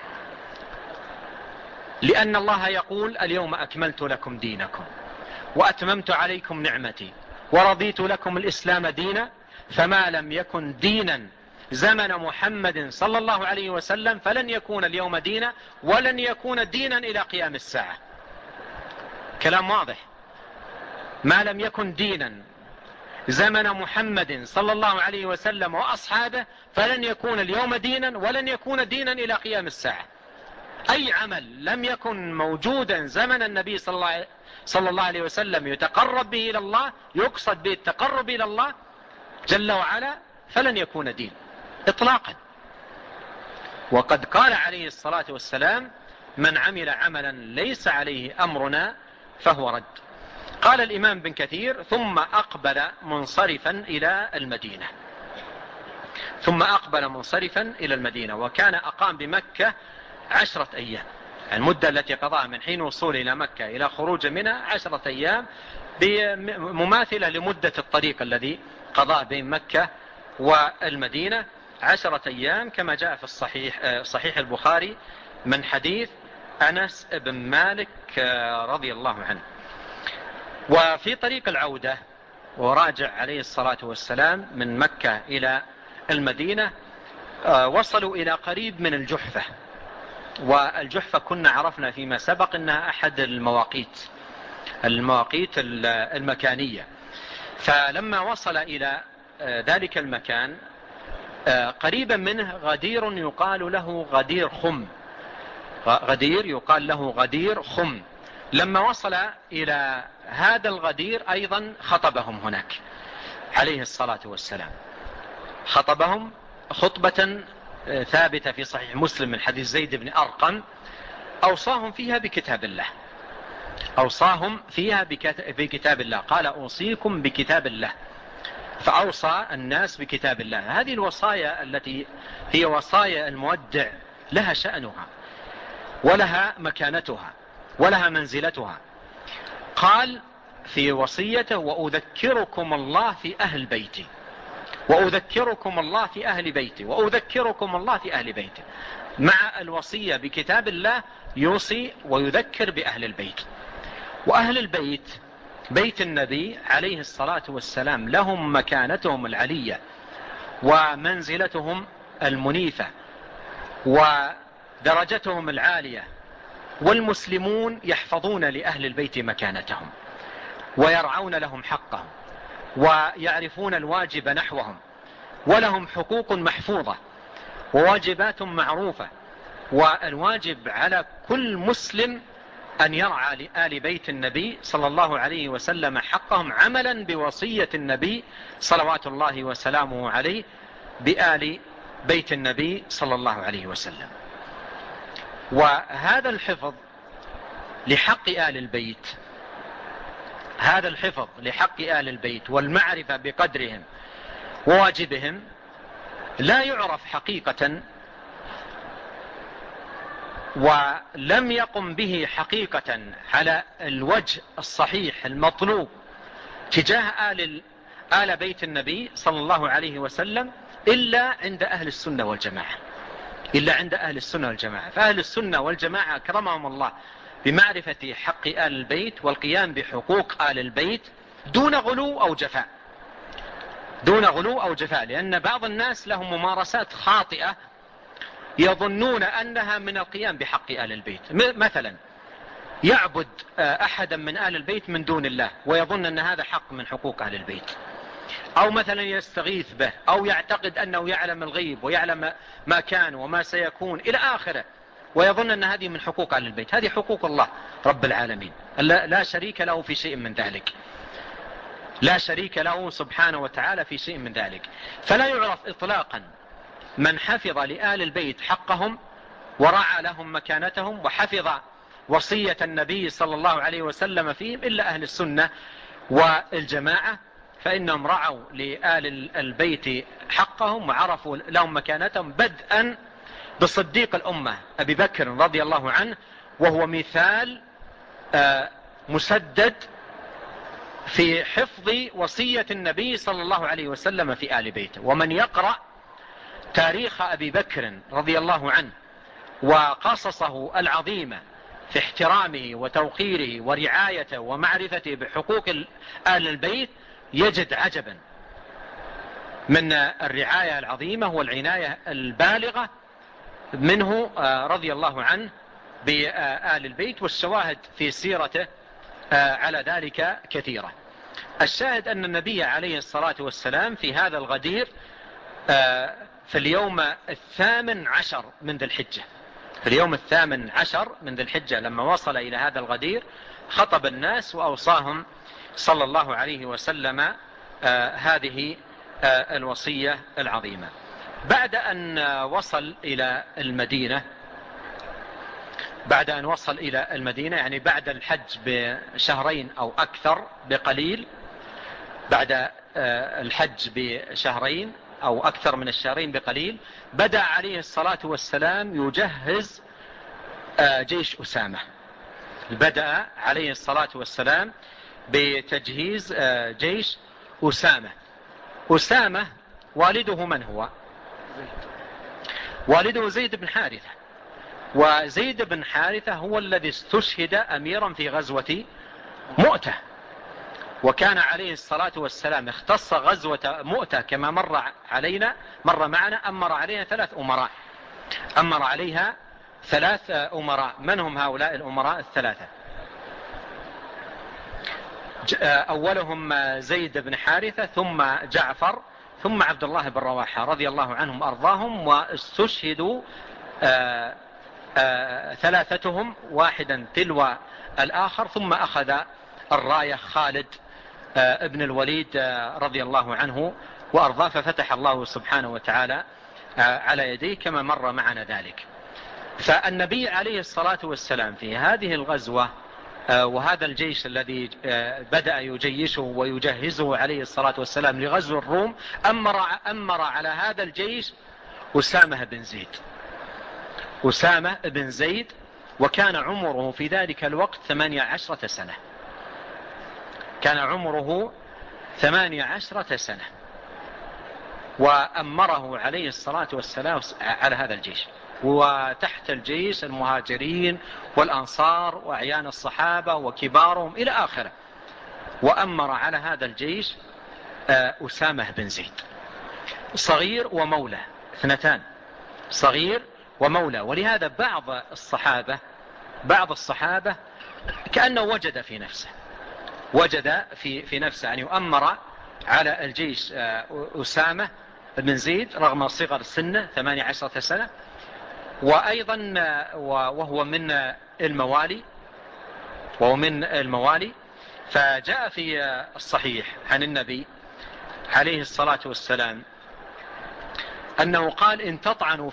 لأن الله يقول اليوم أكملت لكم دينكم وأتممت عليكم نعمتي ورضيت لكم الإسلام دينا، فما لم يكن دينا زمن محمد صلى الله عليه وسلم فلن يكون اليوم دينا ولن يكون دينا إلى قيام الساعة. كلام واضح. ما لم يكن دينا زمن محمد صلى الله عليه وسلم وأصحابه فلن يكون اليوم دينا ولن يكون دينا إلى قيام الساعة. أي عمل لم يكن موجودا زمن النبي صلى الله عليه وسلم يتقرب به إلى الله، يقصد به التقرب إلى الله جل وعلا، فلن يكون دين إطلاقا. وقد قال عليه الصلاة والسلام: من عمل عملا ليس عليه أمرنا فهو رد. قال الإمام بن كثير: ثم أقبل منصرفا إلى المدينة. ثم أقبل منصرفا إلى المدينة، وكان أقام بمكة 10 أيام. المدة التي قضاها من حين وصول إلى مكة إلى خروج منها 10 أيام، مماثلة لمدة الطريق الذي قضاه بين مكة والمدينة 10 أيام، كما جاء في صحيح البخاري من حديث أنس بن مالك رضي الله عنه. وفي طريق العودة وراجع عليه الصلاة والسلام من مكة إلى المدينة وصلوا إلى قريب من الجحفة. والجحفة كنا عرفنا فيما سبق أنها أحد المواقيت المكانية. فلما وصل إلى ذلك المكان قريبا منه غدير يقال له غدير خم. غدير يقال له غدير خم. لما وصل إلى هذا الغدير أيضا خطبهم هناك عليه الصلاة والسلام. خطبهم خطبة ثابتة في صحيح مسلم من حديث زيد بن أرقم، أوصاهم فيها بكتاب الله. أوصاهم فيها بكتاب الله. قال: أوصيكم بكتاب الله. فأوصى الناس بكتاب الله. هذه الوصايا التي هي وصايا المودع لها شأنها ولها مكانتها ولها منزلتها. قال في وصيته: وأذكركم الله في أهل بيتي، وأذكركم الله في أهل بيتي، وأذكركم الله في أهل بيتي. مع الوصية بكتاب الله يوصي ويذكر بأهل البيت. وأهل البيت بيت النبي عليه الصلاة والسلام لهم مكانتهم العلية ومنزلتهم المنيفة ودرجتهم العالية. والمسلمون يحفظون لأهل البيت مكانتهم ويرعون لهم حقهم ويعرفون الواجب نحوهم، ولهم حقوق محفوظة وواجبات معروفة. والواجب على كل مسلم أن يرعى لآل بيت النبي صلى الله عليه وسلم حقهم، عملا بوصية النبي صلوات الله وسلامه عليه بآل بيت النبي صلى الله عليه وسلم. وهذا الحفظ لحق آل البيت، هذا الحفظ لحق آل البيت والمعرفة بقدرهم وواجبهم لا يعرف حقيقة، ولم يقم به حقيقة على الوجه الصحيح المطلوب تجاه آل بيت النبي صلى الله عليه وسلم إلا عند أهل السنة والجماعة. إلا عند أهل السنة والجماعة. فأهل السنة والجماعة أكرمهم الله بمعرفة حق آل البيت والقيام بحقوق آل البيت دون غلو أو جفاء. دون غلو أو جفاء. لأن بعض الناس لهم ممارسات خاطئة يظنون أنها من القيام بحق آل البيت. مثلا يعبد أحدا من آل البيت من دون الله ويظن أن هذا حق من حقوق آل البيت، أو مثلا يستغيث به، أو يعتقد أنه يعلم الغيب ويعلم ما كان وما سيكون إلى آخره، ويظن أن هذه من حقوق آل البيت. هذه حقوق الله رب العالمين، لا شريك له في شيء من ذلك، لا شريك له سبحانه وتعالى في شيء من ذلك. فلا يعرف إطلاقا من حفظ لآل البيت حقهم ورعى لهم مكانتهم وحفظ وصية النبي صلى الله عليه وسلم فيهم إلا أهل السنة والجماعة، فإنهم رعوا لآل البيت حقهم وعرفوا لهم مكانتهم، بدءا بصديق الأمة أبي بكر رضي الله عنه، وهو مثال مسدد في حفظ وصية النبي صلى الله عليه وسلم في آل بيته. ومن يقرأ تاريخ أبي بكر رضي الله عنه وقصصه العظيمة في احترامه وتوقيره ورعايته ومعرفته بحقوق آل البيت يجد عجبا من الرعاية العظيمة والعناية البالغة منه رضي الله عنه بآل البيت. والشواهد في سيرته على ذلك كثيرة. الشاهد أن النبي عليه الصلاة والسلام في هذا الغدير في اليوم 18 من ذي الحجة، في اليوم 18 من ذي الحجة لما وصل إلى هذا الغدير خطب الناس وأوصاهم صلى الله عليه وسلم هذه الوصية العظيمة. بعد أن وصل إلى المدينة، يعني بعد الحج بشهرين أو أكثر بقليل، بعد الحج بشهرين أو أكثر من الشهرين بقليل، بدأ عليه الصلاة والسلام يجهز جيش أسامة. بدأ عليه الصلاة والسلام بتجهيز جيش أسامة. أسامة والده من هو؟ والده زيد بن حارثة، وزيد بن حارثة هو الذي استشهد أميرا في غزوة مؤتة. وكان عليه الصلاة والسلام اختص غزوة مؤتة كما مر معنا، أمر عليها 3 أمراء، أمر عليها 3 أمراء. من هم هؤلاء الأمراء ال3؟ أولهم زيد بن حارثة، ثم جعفر، ثم عبد الله بن رواحة رضي الله عنهم أرضاهم. واستشهدوا 3 واحدا تلو الآخر. ثم أخذ الراية خالد ابن الوليد رضي الله عنه وأرضاه، ففتح الله سبحانه وتعالى على يديه كما مر معنا ذلك. فالنبي عليه الصلاة والسلام في هذه الغزوة وهذا الجيش الذي بدأ يجيشه ويجهزه عليه الصلاة والسلام لغزو الروم، أمر على هذا الجيش أسامة بن زيد، وكان عمره في ذلك الوقت 18 سنة. كان عمره 18 سنة، وأمره عليه الصلاة والسلام على هذا الجيش. وتحت الجيش المهاجرين والأنصار وأعيان الصحابة وكبارهم إلى آخره. وأمر على هذا الجيش أسامة بن زيد، صغير ومولى، 2، صغير ومولى. ولهذا بعض الصحابة كأنه وجد في نفسه أن يؤمر على الجيش أسامة بن زيد رغم صغر سنه 18 سنة، وأيضا وهو من الموالي. فجاء في الصحيح عن النبي عليه الصلاة والسلام أنه قال: إن تطعنوا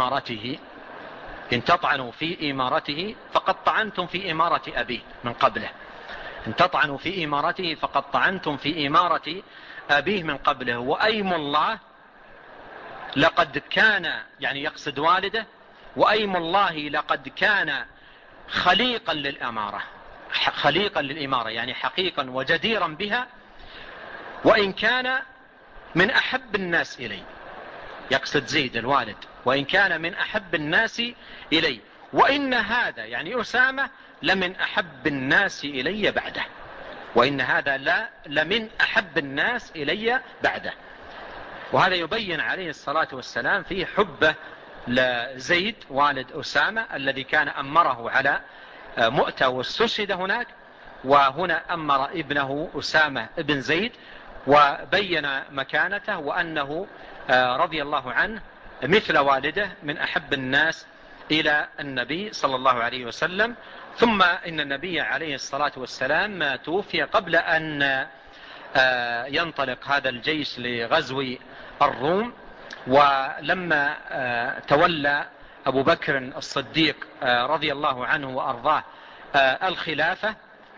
في إمارته فقد طعنتم في إمارة أبيه من قبله. إن تطعنوا في إمارته فقد طعنتم في إمارة أبيه من قبله. وأيم الله لقد كان، يعني يقصد والده، وأيم الله لقد كان خليقا للإمارة، يعني حقيقا وجديرا بها، وإن كان من أحب الناس إلي. يقصد زيد الوالد: وإن كان من أحب الناس إلي، وإن هذا يعني أسامة لمن أحب الناس إلي بعده. وإن هذا لمن أحب الناس إلي بعده. وهذا يبين عليه الصلاة والسلام في حبه لزيد والد أسامة الذي كان أمره على مؤتة واستشهد هناك، وهنا أمر ابنه أسامة بن زيد، وبين مكانته وأنه رضي الله عنه مثل والده من أحب الناس إلى النبي صلى الله عليه وسلم. ثم إن النبي عليه الصلاة والسلام توفي قبل أن ينطلق هذا الجيش لغزو الروم. ولما تولى أبو بكر الصديق رضي الله عنه وأرضاه الخلافة،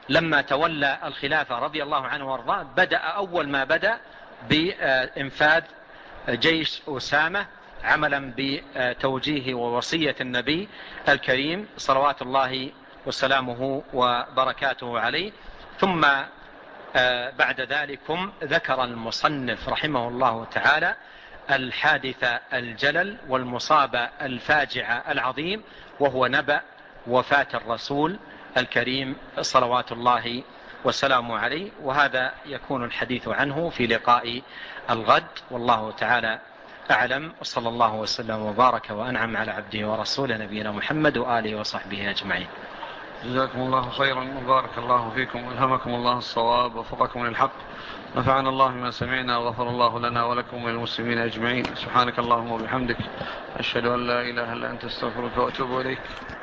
رضي الله عنه وأرضاه، أول ما بدأ بإنفاذ جيش أسامة عملا بتوجيه ووصية النبي الكريم صلوات الله وسلامه وبركاته عليه. ثم بعد ذلكم ذكر المصنف رحمه الله تعالى الحادث الجلل والمصاب الفاجعة العظيم، وهو نبأ وفاة الرسول الكريم صلوات الله وسلامه عليه. وهذا يكون الحديث عنه في لقاء الغد، والله تعالى أعلم، وصلى الله وسلم وبارك وأنعم على عبده ورسوله نبينا محمد وآله وصحبه أجمعين. جزاكم الله خيرا وبارك الله فيكم وألهمكم الله الصواب ووفقكم للحق. نفعنا الله ما سمعنا وغفر الله لنا ولكم وللمسلمين أجمعين. سبحانك اللهم وبحمدك، أشهد أن لا إله إلا أنت، استغفرك وأتوب إليك.